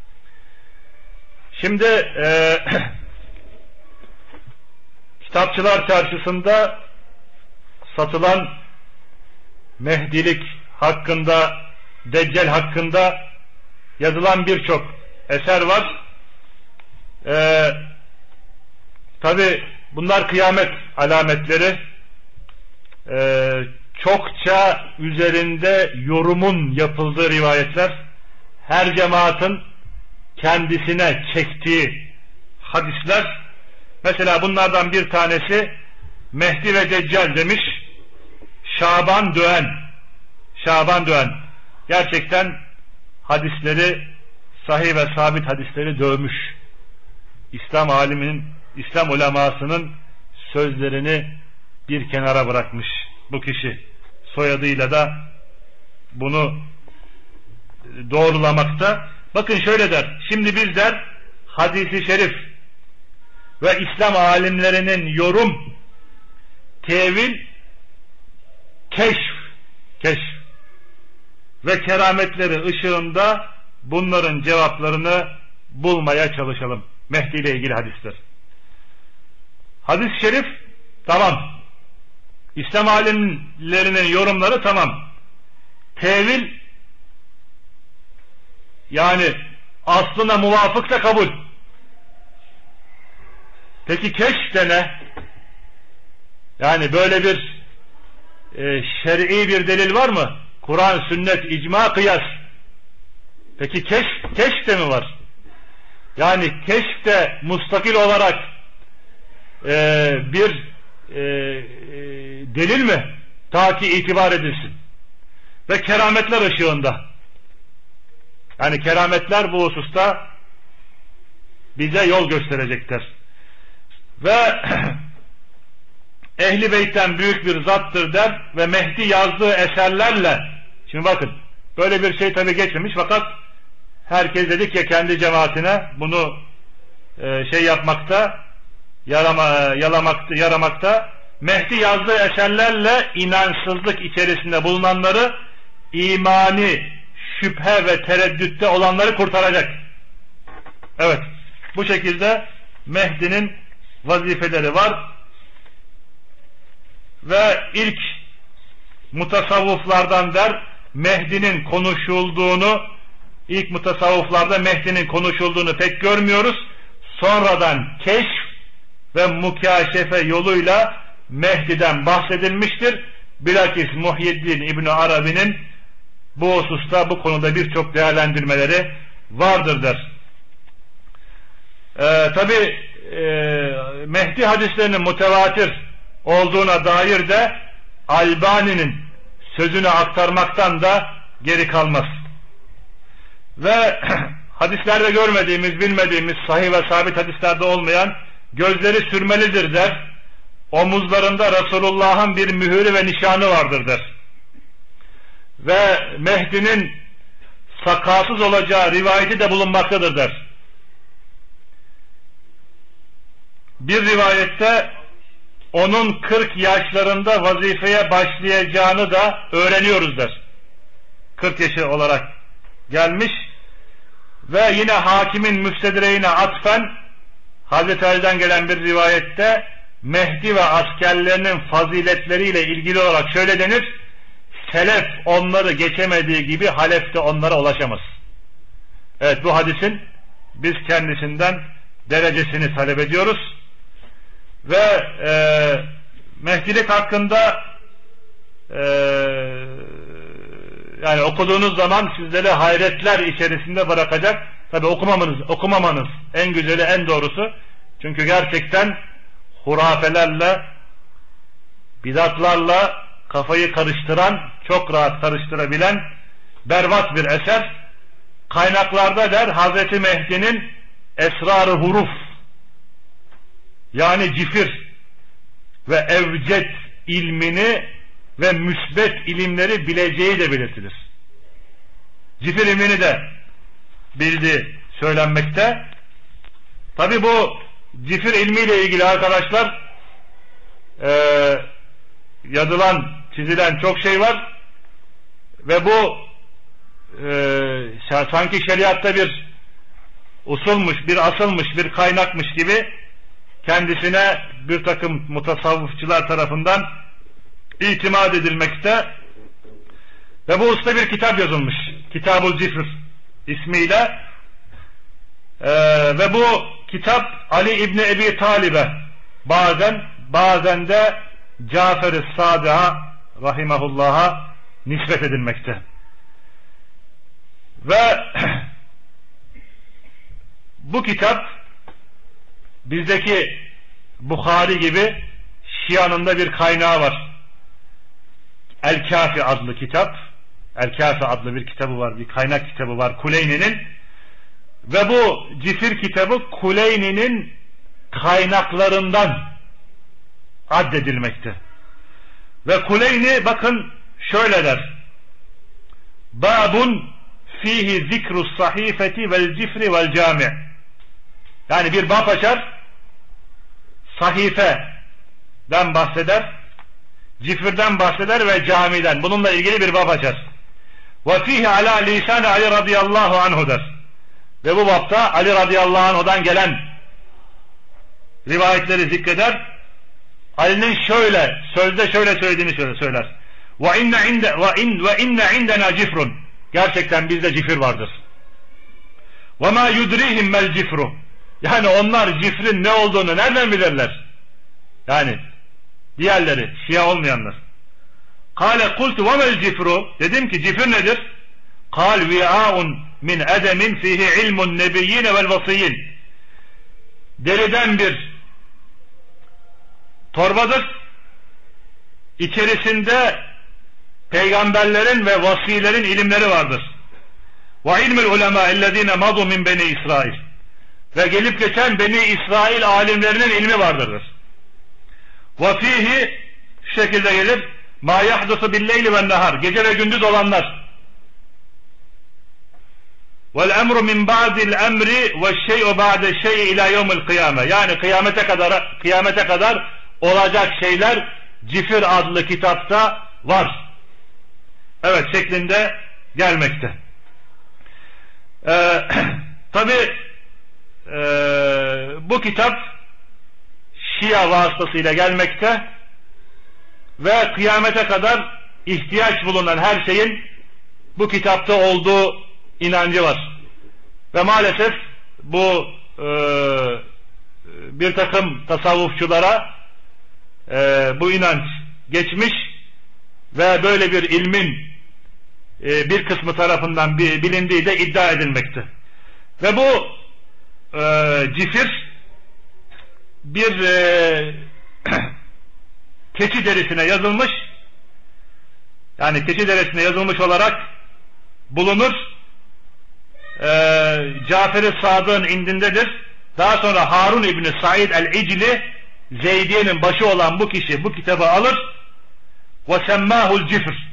Şimdi kitapçılar çarşısında satılan Mehdilik hakkında, Deccal hakkında yazılan birçok eser var. Tabi bunlar kıyamet alametleri. Çokça üzerinde yorumun yapıldığı rivayetler, her cemaatin kendisine çektiği hadisler. Mesela bunlardan bir tanesi Mehdi ve Deccal demiş. Şaban Doğan gerçekten hadisleri, sahih ve sabit hadisleri dövmüş. İslam aliminin, İslam ulemasının sözlerini bir kenara bırakmış bu kişi. Soyadıyla da bunu doğrulamakta. Bakın şöyle der. Şimdi biz der hadisi şerif ve İslam alimlerinin yorum, tevil, keşf ve kerametleri ışığında bunların cevaplarını bulmaya çalışalım. Mehdi ile ilgili hadisler. Hadis-i şerif tamam. İslam alimlerinin yorumları tamam. Tevil yani aslına muvafıksa kabul. Peki keşf de ne? Yani böyle bir şer'i bir delil var mı? Kur'an, sünnet, icma, kıyas. Peki keşf de mi var? Yani keşf de mustakil olarak bir delil mi? Ta ki itibar edilsin. Ve kerametler ışığında. Yani kerametler bu hususta bize yol gösterecektir. Ve Ehl-i Beyt'ten büyük bir zattır der ve Mehdi yazdığı eserlerle, şimdi bakın böyle bir şey tabi geçmemiş fakat herkes dedik ya kendi cemaatine bunu yaramakta. Mehdi yazdığı eserlerle inançsızlık içerisinde bulunanları, imani şüphe ve tereddütte olanları kurtaracak. Evet, bu şekilde Mehdi'nin vazifeleri var ve ilk mutasavvıflardan der Mehdi'nin konuşulduğunu, ilk mutasavvıflarda Mehdi'nin konuşulduğunu pek görmüyoruz. Sonradan keşf ve mükâşefe yoluyla Mehdi'den bahsedilmiştir. Bilakis Muhyiddin İbn Arabi'nin bu hususta, bu konuda birçok değerlendirmeleri vardır der. Tabi Mehdi hadislerinin mutevatir olduğuna dair de Albani'nin sözünü aktarmaktan da geri kalmaz. Ve hadislerde görmediğimiz, bilmediğimiz, sahih ve sabit hadislerde olmayan gözleri sürmelidir der. Omuzlarında Resulullah'ın bir mühürü ve nişanı vardır der. Ve Mehdi'nin sakalsız olacağı rivayeti de bulunmaktadır der. Bir rivayette onun 40 yaşlarında vazifeye başlayacağını da öğreniyoruz der. 40 yaşı olarak gelmiş ve yine hakimin müstedreğine atfen Hazreti Ali'den gelen bir rivayette Mehdi ve askerlerinin faziletleriyle ilgili olarak şöyle denir: selef onları geçemediği gibi halef de onlara ulaşamaz. Evet, bu hadisin biz kendisinden derecesini talep ediyoruz ve Mehdilik hakkında yani okuduğunuz zaman sizleri hayretler içerisinde bırakacak. Tabi okumamanız en güzeli, en doğrusu. Çünkü gerçekten hurafelerle, bidatlarla kafayı karıştıran, çok rahat karıştırabilen berbat bir eser. Kaynaklarda der Hazreti Mehdi'nin esrar-ı huruf, yani cifir ve evcet ilmini ve müsbet ilimleri bileceği de belirtilir. Cifir ilmini de bildiği söylenmekte. Tabi bu cifir ilmiyle ilgili arkadaşlar yazılan, çizilen çok şey var ve bu sanki şeriatta bir usulmuş, bir asılmış, bir kaynakmış gibi kendisine bir takım mutasavvıfçılar tarafından itimat edilmekte ve bu usta bir kitap yazılmış, Kitabul Cifr ismiyle ve bu kitap Ali İbni Ebi Talib'e bazen de Cafer-i Sadık'a rahimahullah'a nispet edilmekte ve bu kitap bizdeki Bukhari gibi Şia'nın da bir kaynağı var. El-Kafi adlı kitap. El-Kafi adlı bir kitabı var, bir kaynak kitabı var Kuleyni'nin. Ve bu Cifir kitabı Kuleyni'nin kaynaklarından addedilmekte. Ve Kuleyni bakın şöyle der: Babun fihi zikrus sahifeti vel cifri vel cami'. Yani bir bab açar, sahifeden bahseder, cifirden bahseder ve camiden. Bununla ilgili bir bab açar. Ve fihi ala lisan Ali radıyallahu anhu der. Ve bu babta Ali radıyallahu anhu'dan gelen rivayetleri zikreder. Ali'nin şöyle, sözde şöyle söylediğini söyler. Ve inne indena cifrun. Gerçekten bizde cifir vardır. Ve ma yudrihim mel cifru. Yani onlar cifrin ne olduğunu nereden bilirler? Yani diğerleri, Şia olmayanlar. Kale kultu ve mel cifru. Dedim ki cifir nedir? Kal vi'aun min edemin fihi ilmun nebiyyine vel vasiyyin. Deriden bir torbadır. İçerisinde peygamberlerin ve vasilerin ilimleri vardır. Ve ilmül ulema ellezine madu min beni İsrail. Ve gelip geçen Beni İsrail alimlerinin ilmi vardırdır. Ve fihi şu şekilde gelir: ma yahdusu billeyli ve nehar. Gece ve gündüz olanlar. Vel emru min ba'dil emri ve şey'u ba'de şey'i ila yevmil kıyame. Yani kıyamete kadar olacak şeyler Cifir adlı kitapta var. Evet, şeklinde gelmekte. Tabi bu kitap Şia vasıtasıyla gelmekte ve kıyamete kadar ihtiyaç bulunan her şeyin bu kitapta olduğu inancı var. Ve maalesef bu bir takım tasavvufçulara bu inanç geçmiş ve böyle bir ilmin bir kısmı tarafından bilindiği de iddia edilmekte. Ve bu cifir bir keçi derisine yazılmış, yani keçi derisine yazılmış olarak bulunur. Cafer-i Sadık'ın indindedir. Daha sonra Harun İbni Said el-İcli, Zeydiye'nin başı olan bu kişi bu kitabı alır ve semmâhul cifr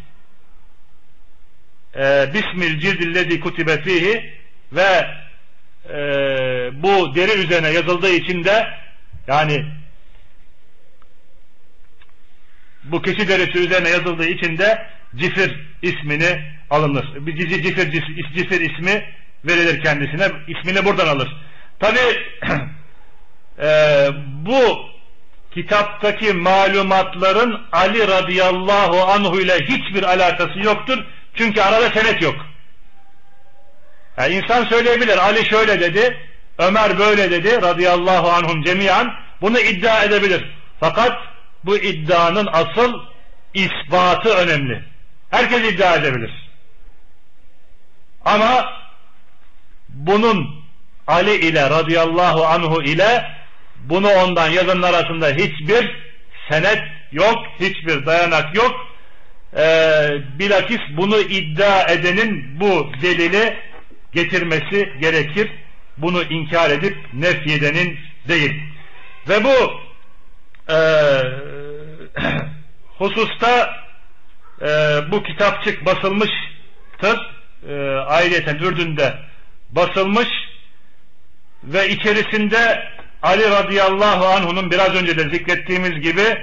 bismil cildillezî kutibe fîhî ve bu deri üzerine yazıldığı için de, yani bu keçi derisi üzerine yazıldığı için de Cifir ismini alınır. Cifir ismi verilir kendisine. İsmini buradan alır. Tabi bu kitaptaki malumatların Ali radıyallahu anhu ile hiçbir alakası yoktur. Çünkü arada senet yok. Yani insan söyleyebilir, Ali şöyle dedi, Ömer böyle dedi radıyallahu anhum cemiyan, bunu iddia edebilir. Fakat bu iddianın asıl ispatı önemli. Herkes iddia edebilir. Ama bunun Ali ile radıyallahu anhu ile bunu ondan yazanlar arasında hiçbir senet yok, hiçbir dayanak yok. Bilakis bunu iddia edenin bu delili getirmesi gerekir. Bunu inkar edip nefyedenin değil. Ve bu hususta bu kitapçık basılmıştır. Ayrıyeten Ürdün'de basılmış ve içerisinde Ali radıyallahu anhu'nun biraz önce de zikrettiğimiz gibi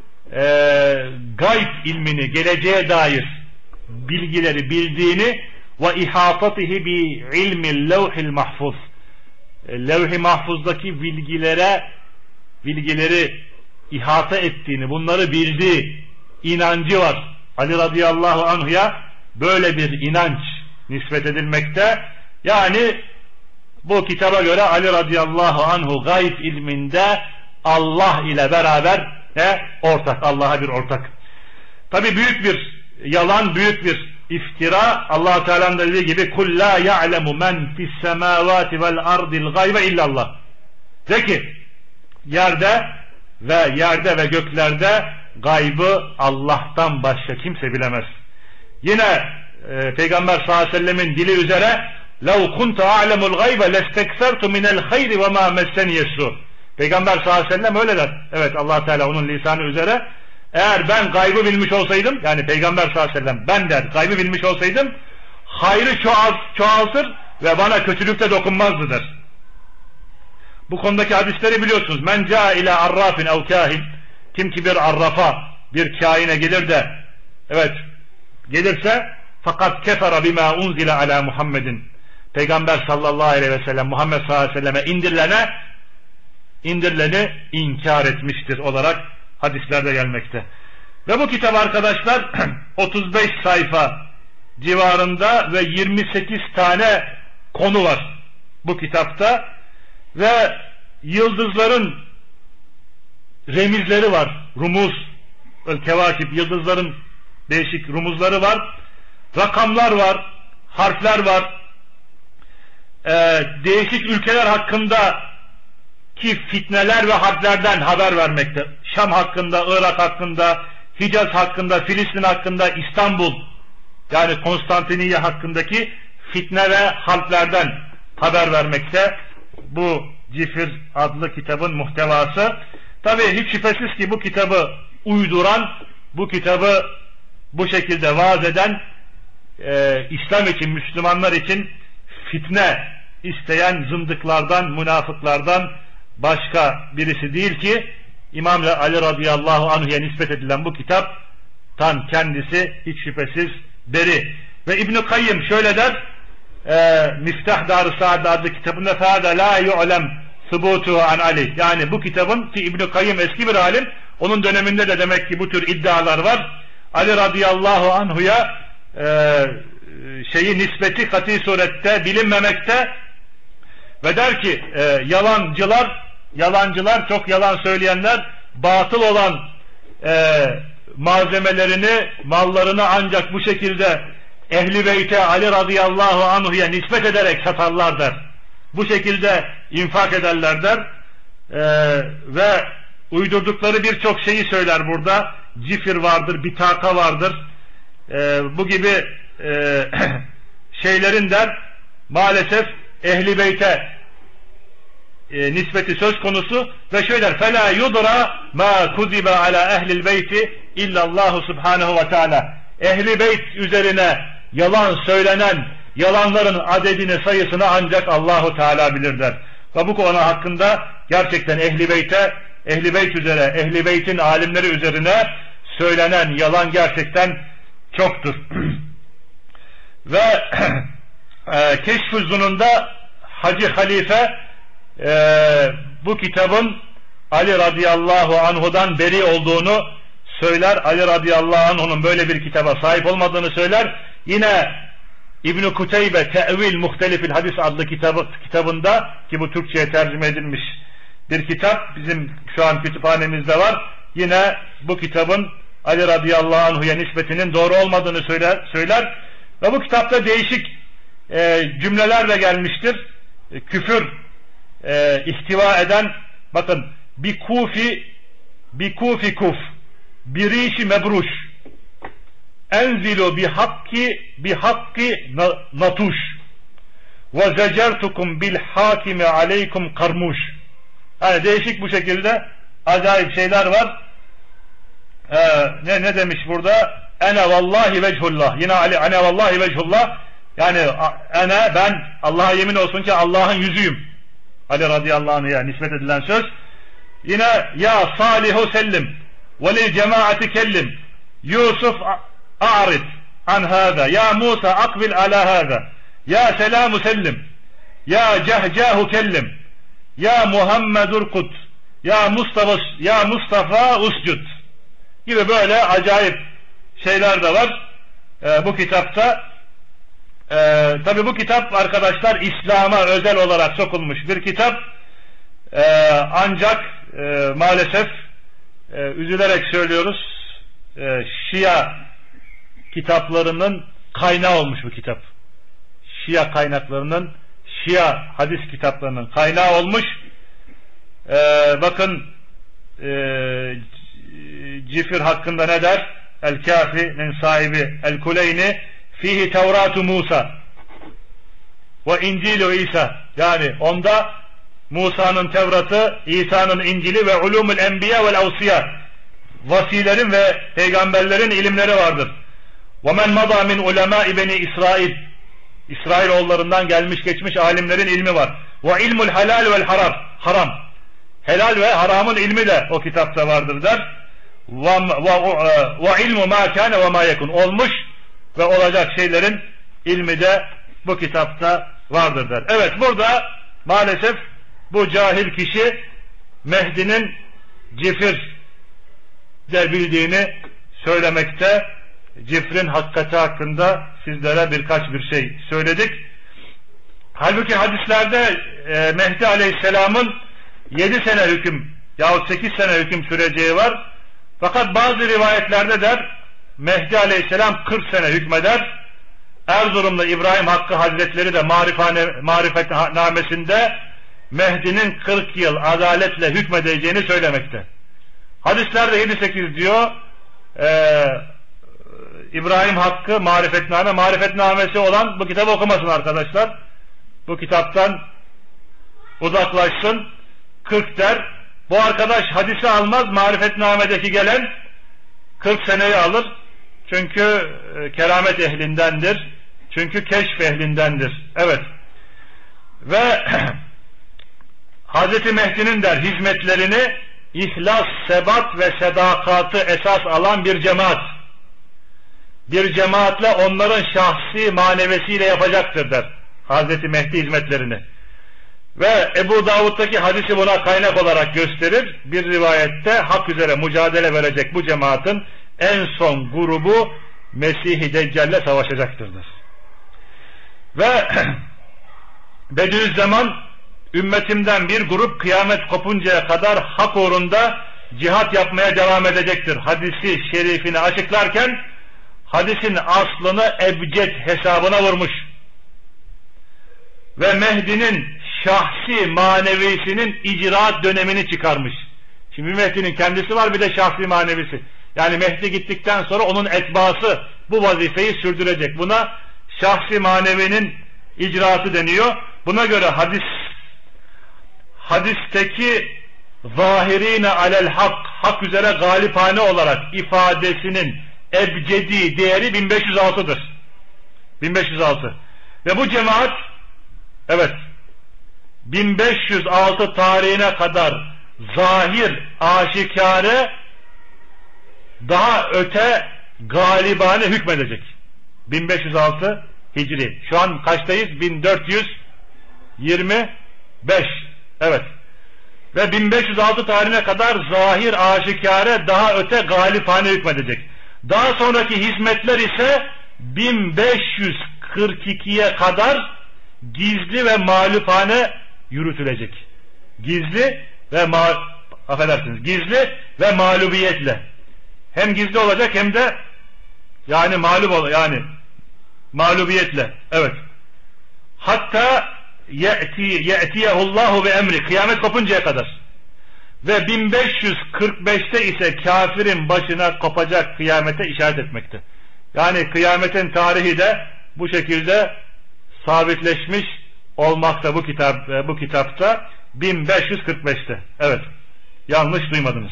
gayb ilmini, geleceğe dair bilgileri bildiğini ve ihatatihi bi ilmi levhil mahfuz, levh-i mahfuzdaki bilgileri ihata ettiğini, bunları bildiği inancı var. Ali radıyallahu anhu'ya böyle bir inanç nispet edilmekte. Yani bu kitaba göre Ali radıyallahu anhu gayb ilminde Allah ile beraber ortak, Allah'a bir ortak. Tabi büyük bir yalan, büyük bir iftira. Allah Teala'nın dediği gibi kul la ya'lemu men fis semavati vel ardil gaybe illallah. De ki yerde ve göklerde gaybı Allah'tan başka kimse bilemez. Yine Peygamber sallallahu aleyhi ve sellemin dili üzere لَوْ كُنْتَ أَعْلَمُ الْغَيْبَ لَاسْتَكْثَرْتُ مِنَ الْخَيْرِ وَمَا مَسَّنِيَ السُّوءُ. Peygamber sallallahu aleyhi ve sellem öyle der. Evet, Allah Teala onun lisanı üzere, eğer ben gaybı bilmiş olsaydım, yani Peygamber sallallahu aleyhi ve sellem ben der, gaybı bilmiş olsaydım hayrı çoğaltır ve bana kötülükte dokunmazdı der. Bu konudaki hadisleri biliyorsunuz. Men ca ila arrafin ev kahin, kim ki bir arrafa, bir kahine gelir de, evet, gelirse fakat kefere bima unzile ala Muhammedin, Peygamber sallallahu aleyhi ve sellem Muhammed sallallahu aleyhi ve selleme indirileni inkar etmiştir olarak hadislerde gelmekte. Ve bu kitap arkadaşlar 35 sayfa civarında ve 28 tane konu var bu kitapta ve yıldızların remizleri var. Rumuz, kevakip, yıldızların değişik rumuzları var. Rakamlar var, harfler var. Değişik ülkeler hakkında ki fitneler ve harplerden haber vermekte. Şam hakkında, Irak hakkında, Hicaz hakkında, Filistin hakkında, İstanbul, yani Konstantiniye hakkındaki fitne ve harplerden haber vermekte. Bu Cifir adlı kitabın muhtevası. Tabii hiç şüphesiz ki bu kitabı uyduran, bu kitabı bu şekilde vaaz eden, İslam için, Müslümanlar için fitne isteyen zındıklardan, münafıklardan başka birisi değil ki İmam Ali radıyallahu anh'ya nispet edilen bu kitaptan kendisi hiç şüphesiz beri. Ve İbn-i Kayyım şöyle der, Miftah Dar-ı Saad adlı kitabında فَهَذَا لَا يُعْلَمْ ثُبُوتُهُ عَنْ Ali. Yani bu kitabın, ki İbn-i Kayyım eski bir alim, onun döneminde de demek ki bu tür iddialar var. Ali radıyallahu anhu'ya nispeti kati surette bilinmemekte ve der ki yalancılar, çok yalan söyleyenler batıl olan malzemelerini, mallarını ancak bu şekilde Ehl-i Beyt'e, Ali radıyallahu anhu'ya nispet ederek satarlar der. Bu şekilde infak ederler der. Ve uydurdukları birçok şeyi söyler burada. Cifir vardır, bitaka vardır. Bu gibi şeylerin der maalesef Ehl-i Beyt'e nispeti söz konusu ve şöyle der: فَلَا يُضْرَى مَا كُذِبَ عَلَى اَهْلِ الْبَيْتِ اِلَّا اللّٰهُ سُبْحَانَهُ وَتَعَالَى. Ehl-i Beyt üzerine yalan söylenen yalanların adedini, sayısını ancak Allahu Teala bilir der. Ve bu konu hakkında gerçekten Ehl-i Beyt üzere, Ehl-i Beyt'in alimleri üzerine söylenen yalan gerçekten çoktur. Ve Keşf-ü Zunun'da Hacı Halife bu kitabın Ali radıyallahu anhu'dan beri olduğunu söyler. Ali radıyallahu anhu'nun böyle bir kitaba sahip olmadığını söyler. Yine İbn-i Kuteybe Te'vil Muhtelifil Hadis adlı kitabında, ki bu Türkçe'ye tercüme edilmiş bir kitap, bizim şu an kütüphanemizde var. Yine bu kitabın Ali radıyallahu anhu'ya nispetinin doğru olmadığını söyler. Ve bu kitapta değişik cümleler de gelmiştir. Küfür ihtiva eden, bakın, bi kufi kuf, birişi mebruş, enzilu bi hakki natuş, ve zecertukum bil hakimi aleykum karmuş. Yani değişik bu şekilde acayip şeyler var. Ne demiş burada? Ene vallahi vechullah. Yine Ali, ene vallahi vechullah. Yani ben Allah'a yemin olsun ki Allah'ın yüzüyüm. Ali radıyallahu anh'a nispet edilen söz. Yine ya Salihu sellim ve lil cemaati kellim, Yusuf a'rid an hâzâ, ya Musa akbil ala hâzâ, ya Selamu sellim, ya Cehcahu kellim, ya Muhammed urkut, ya Mustafa uscud gibi böyle acayip şeyler de var bu kitapta. Tabi bu kitap arkadaşlar İslam'a özel olarak sokulmuş bir kitap. Ancak maalesef üzülerek söylüyoruz, Şia kitaplarının kaynağı olmuş bu kitap. Şia kaynaklarının, Şia hadis kitaplarının kaynağı olmuş. Bakın Cifr hakkında ne der? El-Kafi'nin sahibi El-Kuleyni fihi Tevratu Musa ve İncilu İsa, yani onda Musa'nın Tevrat'ı, İsa'nın İncil'i ve ulumul enbiya vel avsiya, vasilerin ve peygamberlerin ilimleri vardır. Ve men mada min ulemâi beni İsrail, İsrailoğullarından gelmiş geçmiş alimlerin ilmi var. Ve ilmul helal vel haram, helal ve haramın ilmi de o kitapta vardır der. Ve ilmu ma kâne ve ma yekun, olmuş ve olacak şeylerin ilmi de bu kitapta vardır der. Evet, burada maalesef bu cahil kişi Mehdi'nin Cifr de bildiğini söylemekte. Cifr'in hakikati hakkında sizlere birkaç bir şey söyledik. Halbuki hadislerde Mehdi Aleyhisselam'ın 7 sene hüküm yahut 8 sene hüküm süreceği var. Fakat bazı rivayetlerde der Mehdi Aleyhisselam 40 sene hükmeder. Erzurum'da İbrahim Hakkı Hazretleri de marifetnamesinde Mehdi'nin 40 yıl adaletle hükmedeceğini söylemekte. Hadislerde 7-8 diyor. İbrahim Hakkı marifetnamesi olan bu kitabı okumasın arkadaşlar. Bu kitaptan uzaklaşsın. 40 der. Bu arkadaş hadisi almaz, marifetnamedeki gelen 40 seneyi alır. Çünkü keramet ehlindendir. Çünkü keşf ehlindendir. Evet. Ve Hazreti Mehdi'nin der hizmetlerini ihlas, sebat ve sedakatı esas alan bir cemaat. Bir cemaatle onların şahsi manevesiyle yapacaktır der Hazreti Mehdi hizmetlerini. Ve Ebu Davud'daki hadisi buna kaynak olarak gösterir. Bir rivayette hak üzere mücadele verecek bu cemaatin en son grubu Mesih-i Deccal'le savaşacaktır der. Ve Bediüzzaman ümmetimden bir grup kıyamet kopuncaya kadar hak uğrunda cihat yapmaya devam edecektir. Hadisi şerifini açıklarken hadisin aslını ebced hesabına vurmuş. Ve Mehdi'nin şahsi manevisinin icraat dönemini çıkarmış. Şimdi Mehdi'nin kendisi var, bir de şahsi manevisi. Yani Mehdi gittikten sonra onun etbaası bu vazifeyi sürdürecek. Buna şahsi manevinin icraatı deniyor. Buna göre hadisteki zahirine alel hak üzere galipane olarak ifadesinin ebcedi değeri 1506'dır. 1506. Ve bu cemaat, evet, 1506 tarihine kadar zahir, aşikare, daha öte galibane hükmedecek. 1506 Hicri. Şu an kaçtayız? 1425. Evet. Ve 1506 tarihine kadar zahir, aşikare, daha öte galipane hükmedecek. Daha sonraki hizmetler ise 1542'ye kadar gizli ve mağlupane yürütülecek. Gizli ve mağlubiyetle. Hem gizli olacak hem de yani mağlubiyetle. Evet. Hatta ye'tiyehullahu ve emri, kıyamet kopuncaya kadar. Ve 1545'te ise kafirin başına kopacak kıyamete işaret etmekte. Yani kıyametin tarihi de bu şekilde sabitleşmiş olmakta bu kitapta 1545'te. Evet. Yanlış duymadınız.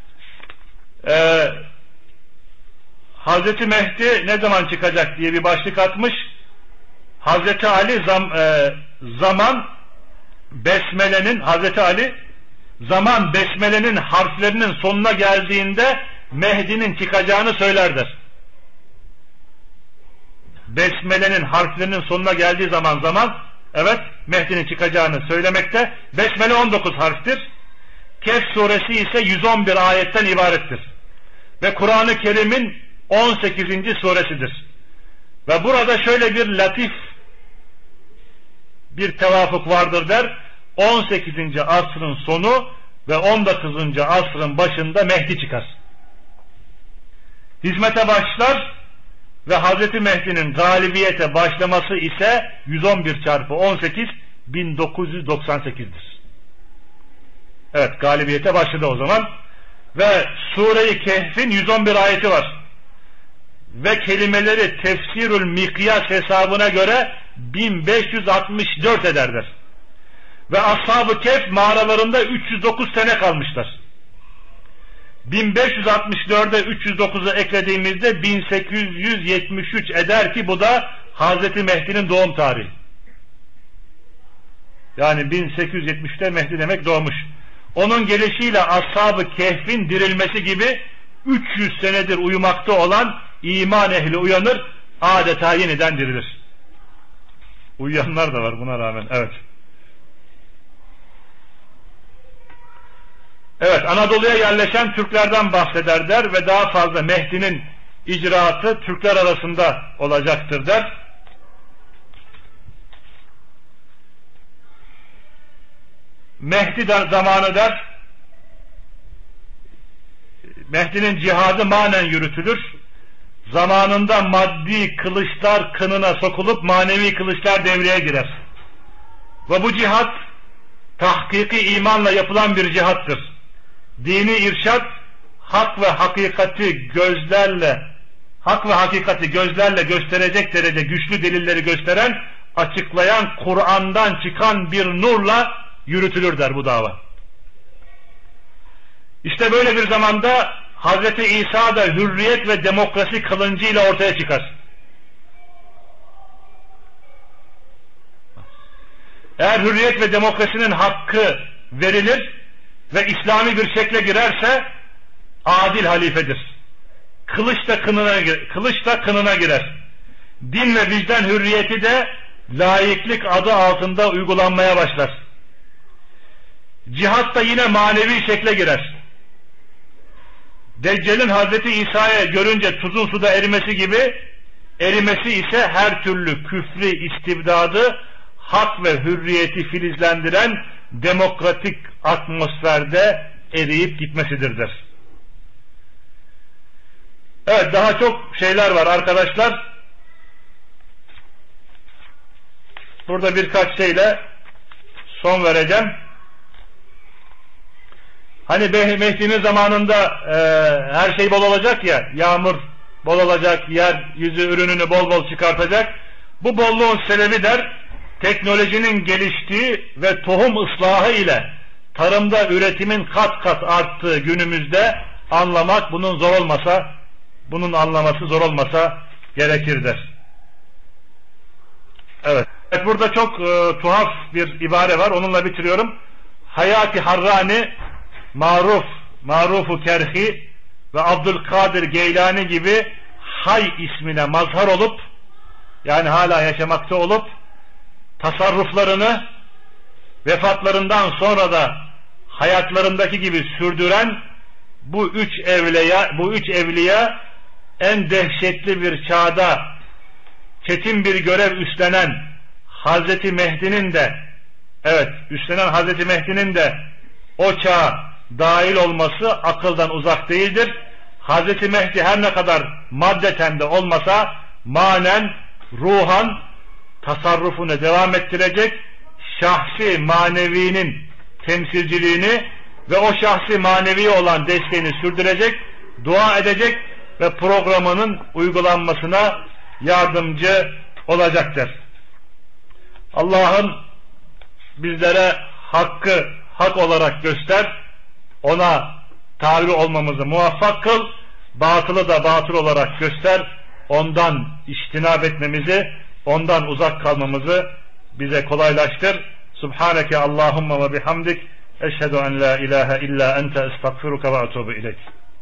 Hazreti Mehdi ne zaman çıkacak diye bir başlık atmış. Hazreti Ali zaman besmelenin harflerinin sonuna geldiğinde Mehdi'nin çıkacağını söylerdir. Besmelenin harflerinin sonuna geldiği zaman evet Mehdi'nin çıkacağını söylemekte. Besmele 19 harftir. Kehf suresi ise 111 ayetten ibarettir. Ve Kur'an-ı Kerim'in 18. suresidir. Ve burada şöyle bir latif bir tevafuk vardır der. 18. asrın sonu ve 19. asrın başında Mehdi çıkar. Hizmete başlar ve Hazreti Mehdi'nin galibiyete başlaması ise 111 çarpı 18 1998'dir. Evet, galibiyete başladı o zaman. Ve Sure-i Kehf'in 111 ayeti var. Ve kelimeleri tefsirül mikyas hesabına göre 1564 ederler. Ve Ashab-ı Kehf mağaralarında 309 sene kalmışlar. 1564'e 309'u eklediğimizde 1873 eder ki bu da Hazreti Mehdi'nin doğum tarihi. Yani 1870'te Mehdi demek doğmuş. Onun gelişiyle Ashab-ı Kehf'in dirilmesi gibi 300 senedir uyumakta olan iman ehli uyanır, adeta yeniden dirilir. Uyuyanlar da var buna rağmen. Evet. Evet, Anadolu'ya yerleşen Türklerden bahseder ve daha fazla Mehdi'nin icraatı Türkler arasında olacaktır der. Mehdi zamanı der, Mehdi'nin cihadı manen yürütülür. Zamanında maddi kılıçlar kınına sokulup manevi kılıçlar devreye girer. Ve bu cihat tahkiki imanla yapılan bir cihattır. Dini irşat, hak ve hakikati gözlerle gösterecek derece güçlü delilleri gösteren, açıklayan Kur'an'dan çıkan bir nurla yürütülür der bu dava. İşte böyle bir zamanda Hazreti İsa da hürriyet ve demokrasi kılıncıyla ortaya çıkar. Eğer hürriyet ve demokrasinin hakkı verilir ve İslami bir şekle girerse adil halifedir. Kılıç da kınına girer. Din ve vicdan hürriyeti de laiklik adı altında uygulanmaya başlar. Cihat da yine manevi şekle girer. Deccal'in Hazreti İsa'ya görünce tuzun suda erimesi gibi, erimesi ise her türlü küfrü istibdadı, hak ve hürriyeti filizlendiren demokratik atmosferde eriyip gitmesidir der. Evet, daha çok şeyler var arkadaşlar. Burada birkaç şeyle son vereceğim. Hani Mehdi'nin zamanında her şey bol olacak ya, yağmur bol olacak, yeryüzü ürününü bol bol çıkartacak. Bu bolluğun sebebi der, teknolojinin geliştiği ve tohum ıslahı ile tarımda üretimin kat kat arttığı günümüzde anlamak bunun anlaması zor olmasa gerekir der. Evet. Burada çok tuhaf bir ibare var, onunla bitiriyorum. Hayati Harrani, Maruf-u Kerhi ve Abdülkadir Geylani gibi Hay ismine mazhar olup, yani hala yaşamakta olup, tasarruflarını vefatlarından sonra da hayatlarındaki gibi sürdüren bu üç evliya en dehşetli bir çağda çetin bir görev üstlenen Hazreti Mehdi'nin de o çağa dahil olması akıldan uzak değildir. Hazreti Mehdi her ne kadar maddeten de olmasa manen, ruhan tasarrufunu devam ettirecek, şahsi manevinin temsilciliğini ve o şahsi manevi olan desteğini sürdürecek, dua edecek ve programının uygulanmasına yardımcı olacaktır. Allah'ım bizlere hakkı hak olarak göster, ona tabi olmamızı muvaffak kıl, batılı da batıl olarak göster, ondan içtinab etmemizi, ondan uzak kalmamızı bize kolaylaştır. Subhaneke Allahumma ve bihamdik, eşhedü en la ilahe illa ente estağfiruka ve etûbü ileyk.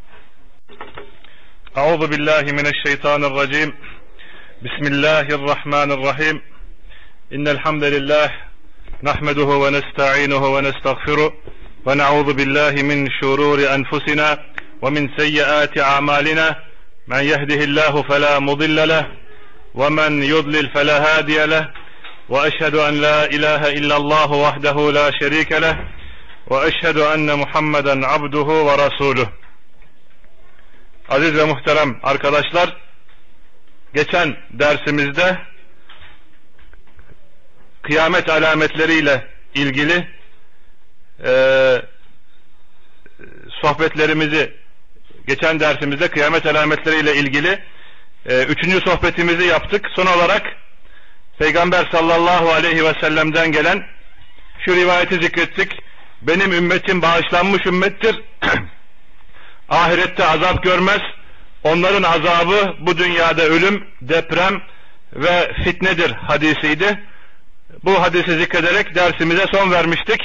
Euzu billahi mineşşeytanirracim. Bismillahirrahmanirrahim. İnnel hamdelellahi nahmeduhu ve nestainuhu ve nestağfiruh ve na'ûzu billahi min şurûri enfusina ve min seyyiâti a'mâlina. Men yehdihillahu felâ mudille leh ve men yudlil felâ hâdiye leh. Ve eşhedü en la ilahe illallah vahdehu la şerîke leh ve eşhedü enne Muhammeden abduhu ve rasûluh. Aziz ve muhterem arkadaşlar, geçen dersimizde kıyamet alametleriyle ilgili sohbetlerimizi, geçen dersimizde kıyamet alametleriyle ilgili 3. sohbetimizi yaptık. Son olarak Peygamber sallallahu aleyhi ve sellem'den gelen şu rivayeti zikrettik. Benim ümmetim bağışlanmış ümmettir. Ahirette azap görmez. Onların azabı bu dünyada ölüm, deprem ve fitnedir hadisiydi. Bu hadisi zikrederek dersimize son vermiştik.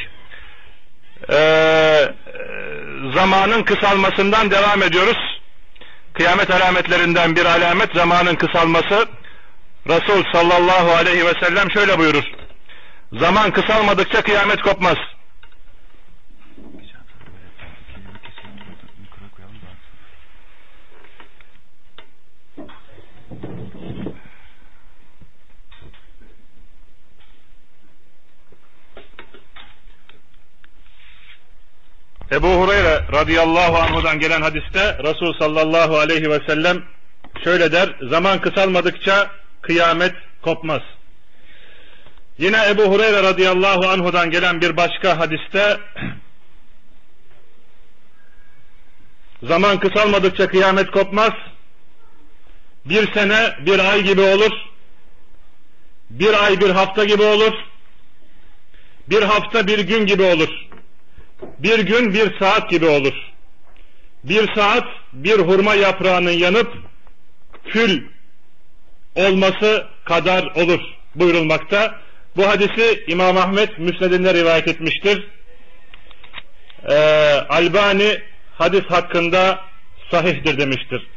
Zamanın kısalmasından devam ediyoruz. Kıyamet alametlerinden bir alamet zamanın kısalması. Resul sallallahu aleyhi ve sellem şöyle buyurur: zaman kısalmadıkça kıyamet kopmaz. Ebu Hureyre radıyallahu anhudan gelen hadiste Resul sallallahu aleyhi ve sellem şöyle der: zaman kısalmadıkça kıyamet kopmaz. Yine Ebu Hureyre radıyallahu anhudan gelen bir başka hadiste zaman kısalmadıkça kıyamet kopmaz. Bir sene bir ay gibi olur. Bir ay bir hafta gibi olur. Bir hafta bir gün gibi olur. Bir gün bir saat gibi olur. Bir saat bir hurma yaprağının yanıp kül olması kadar olur buyurulmakta. Bu hadisi İmam Ahmet Müsned'inde rivayet etmiştir. Albani hadis hakkında sahihtir demiştir.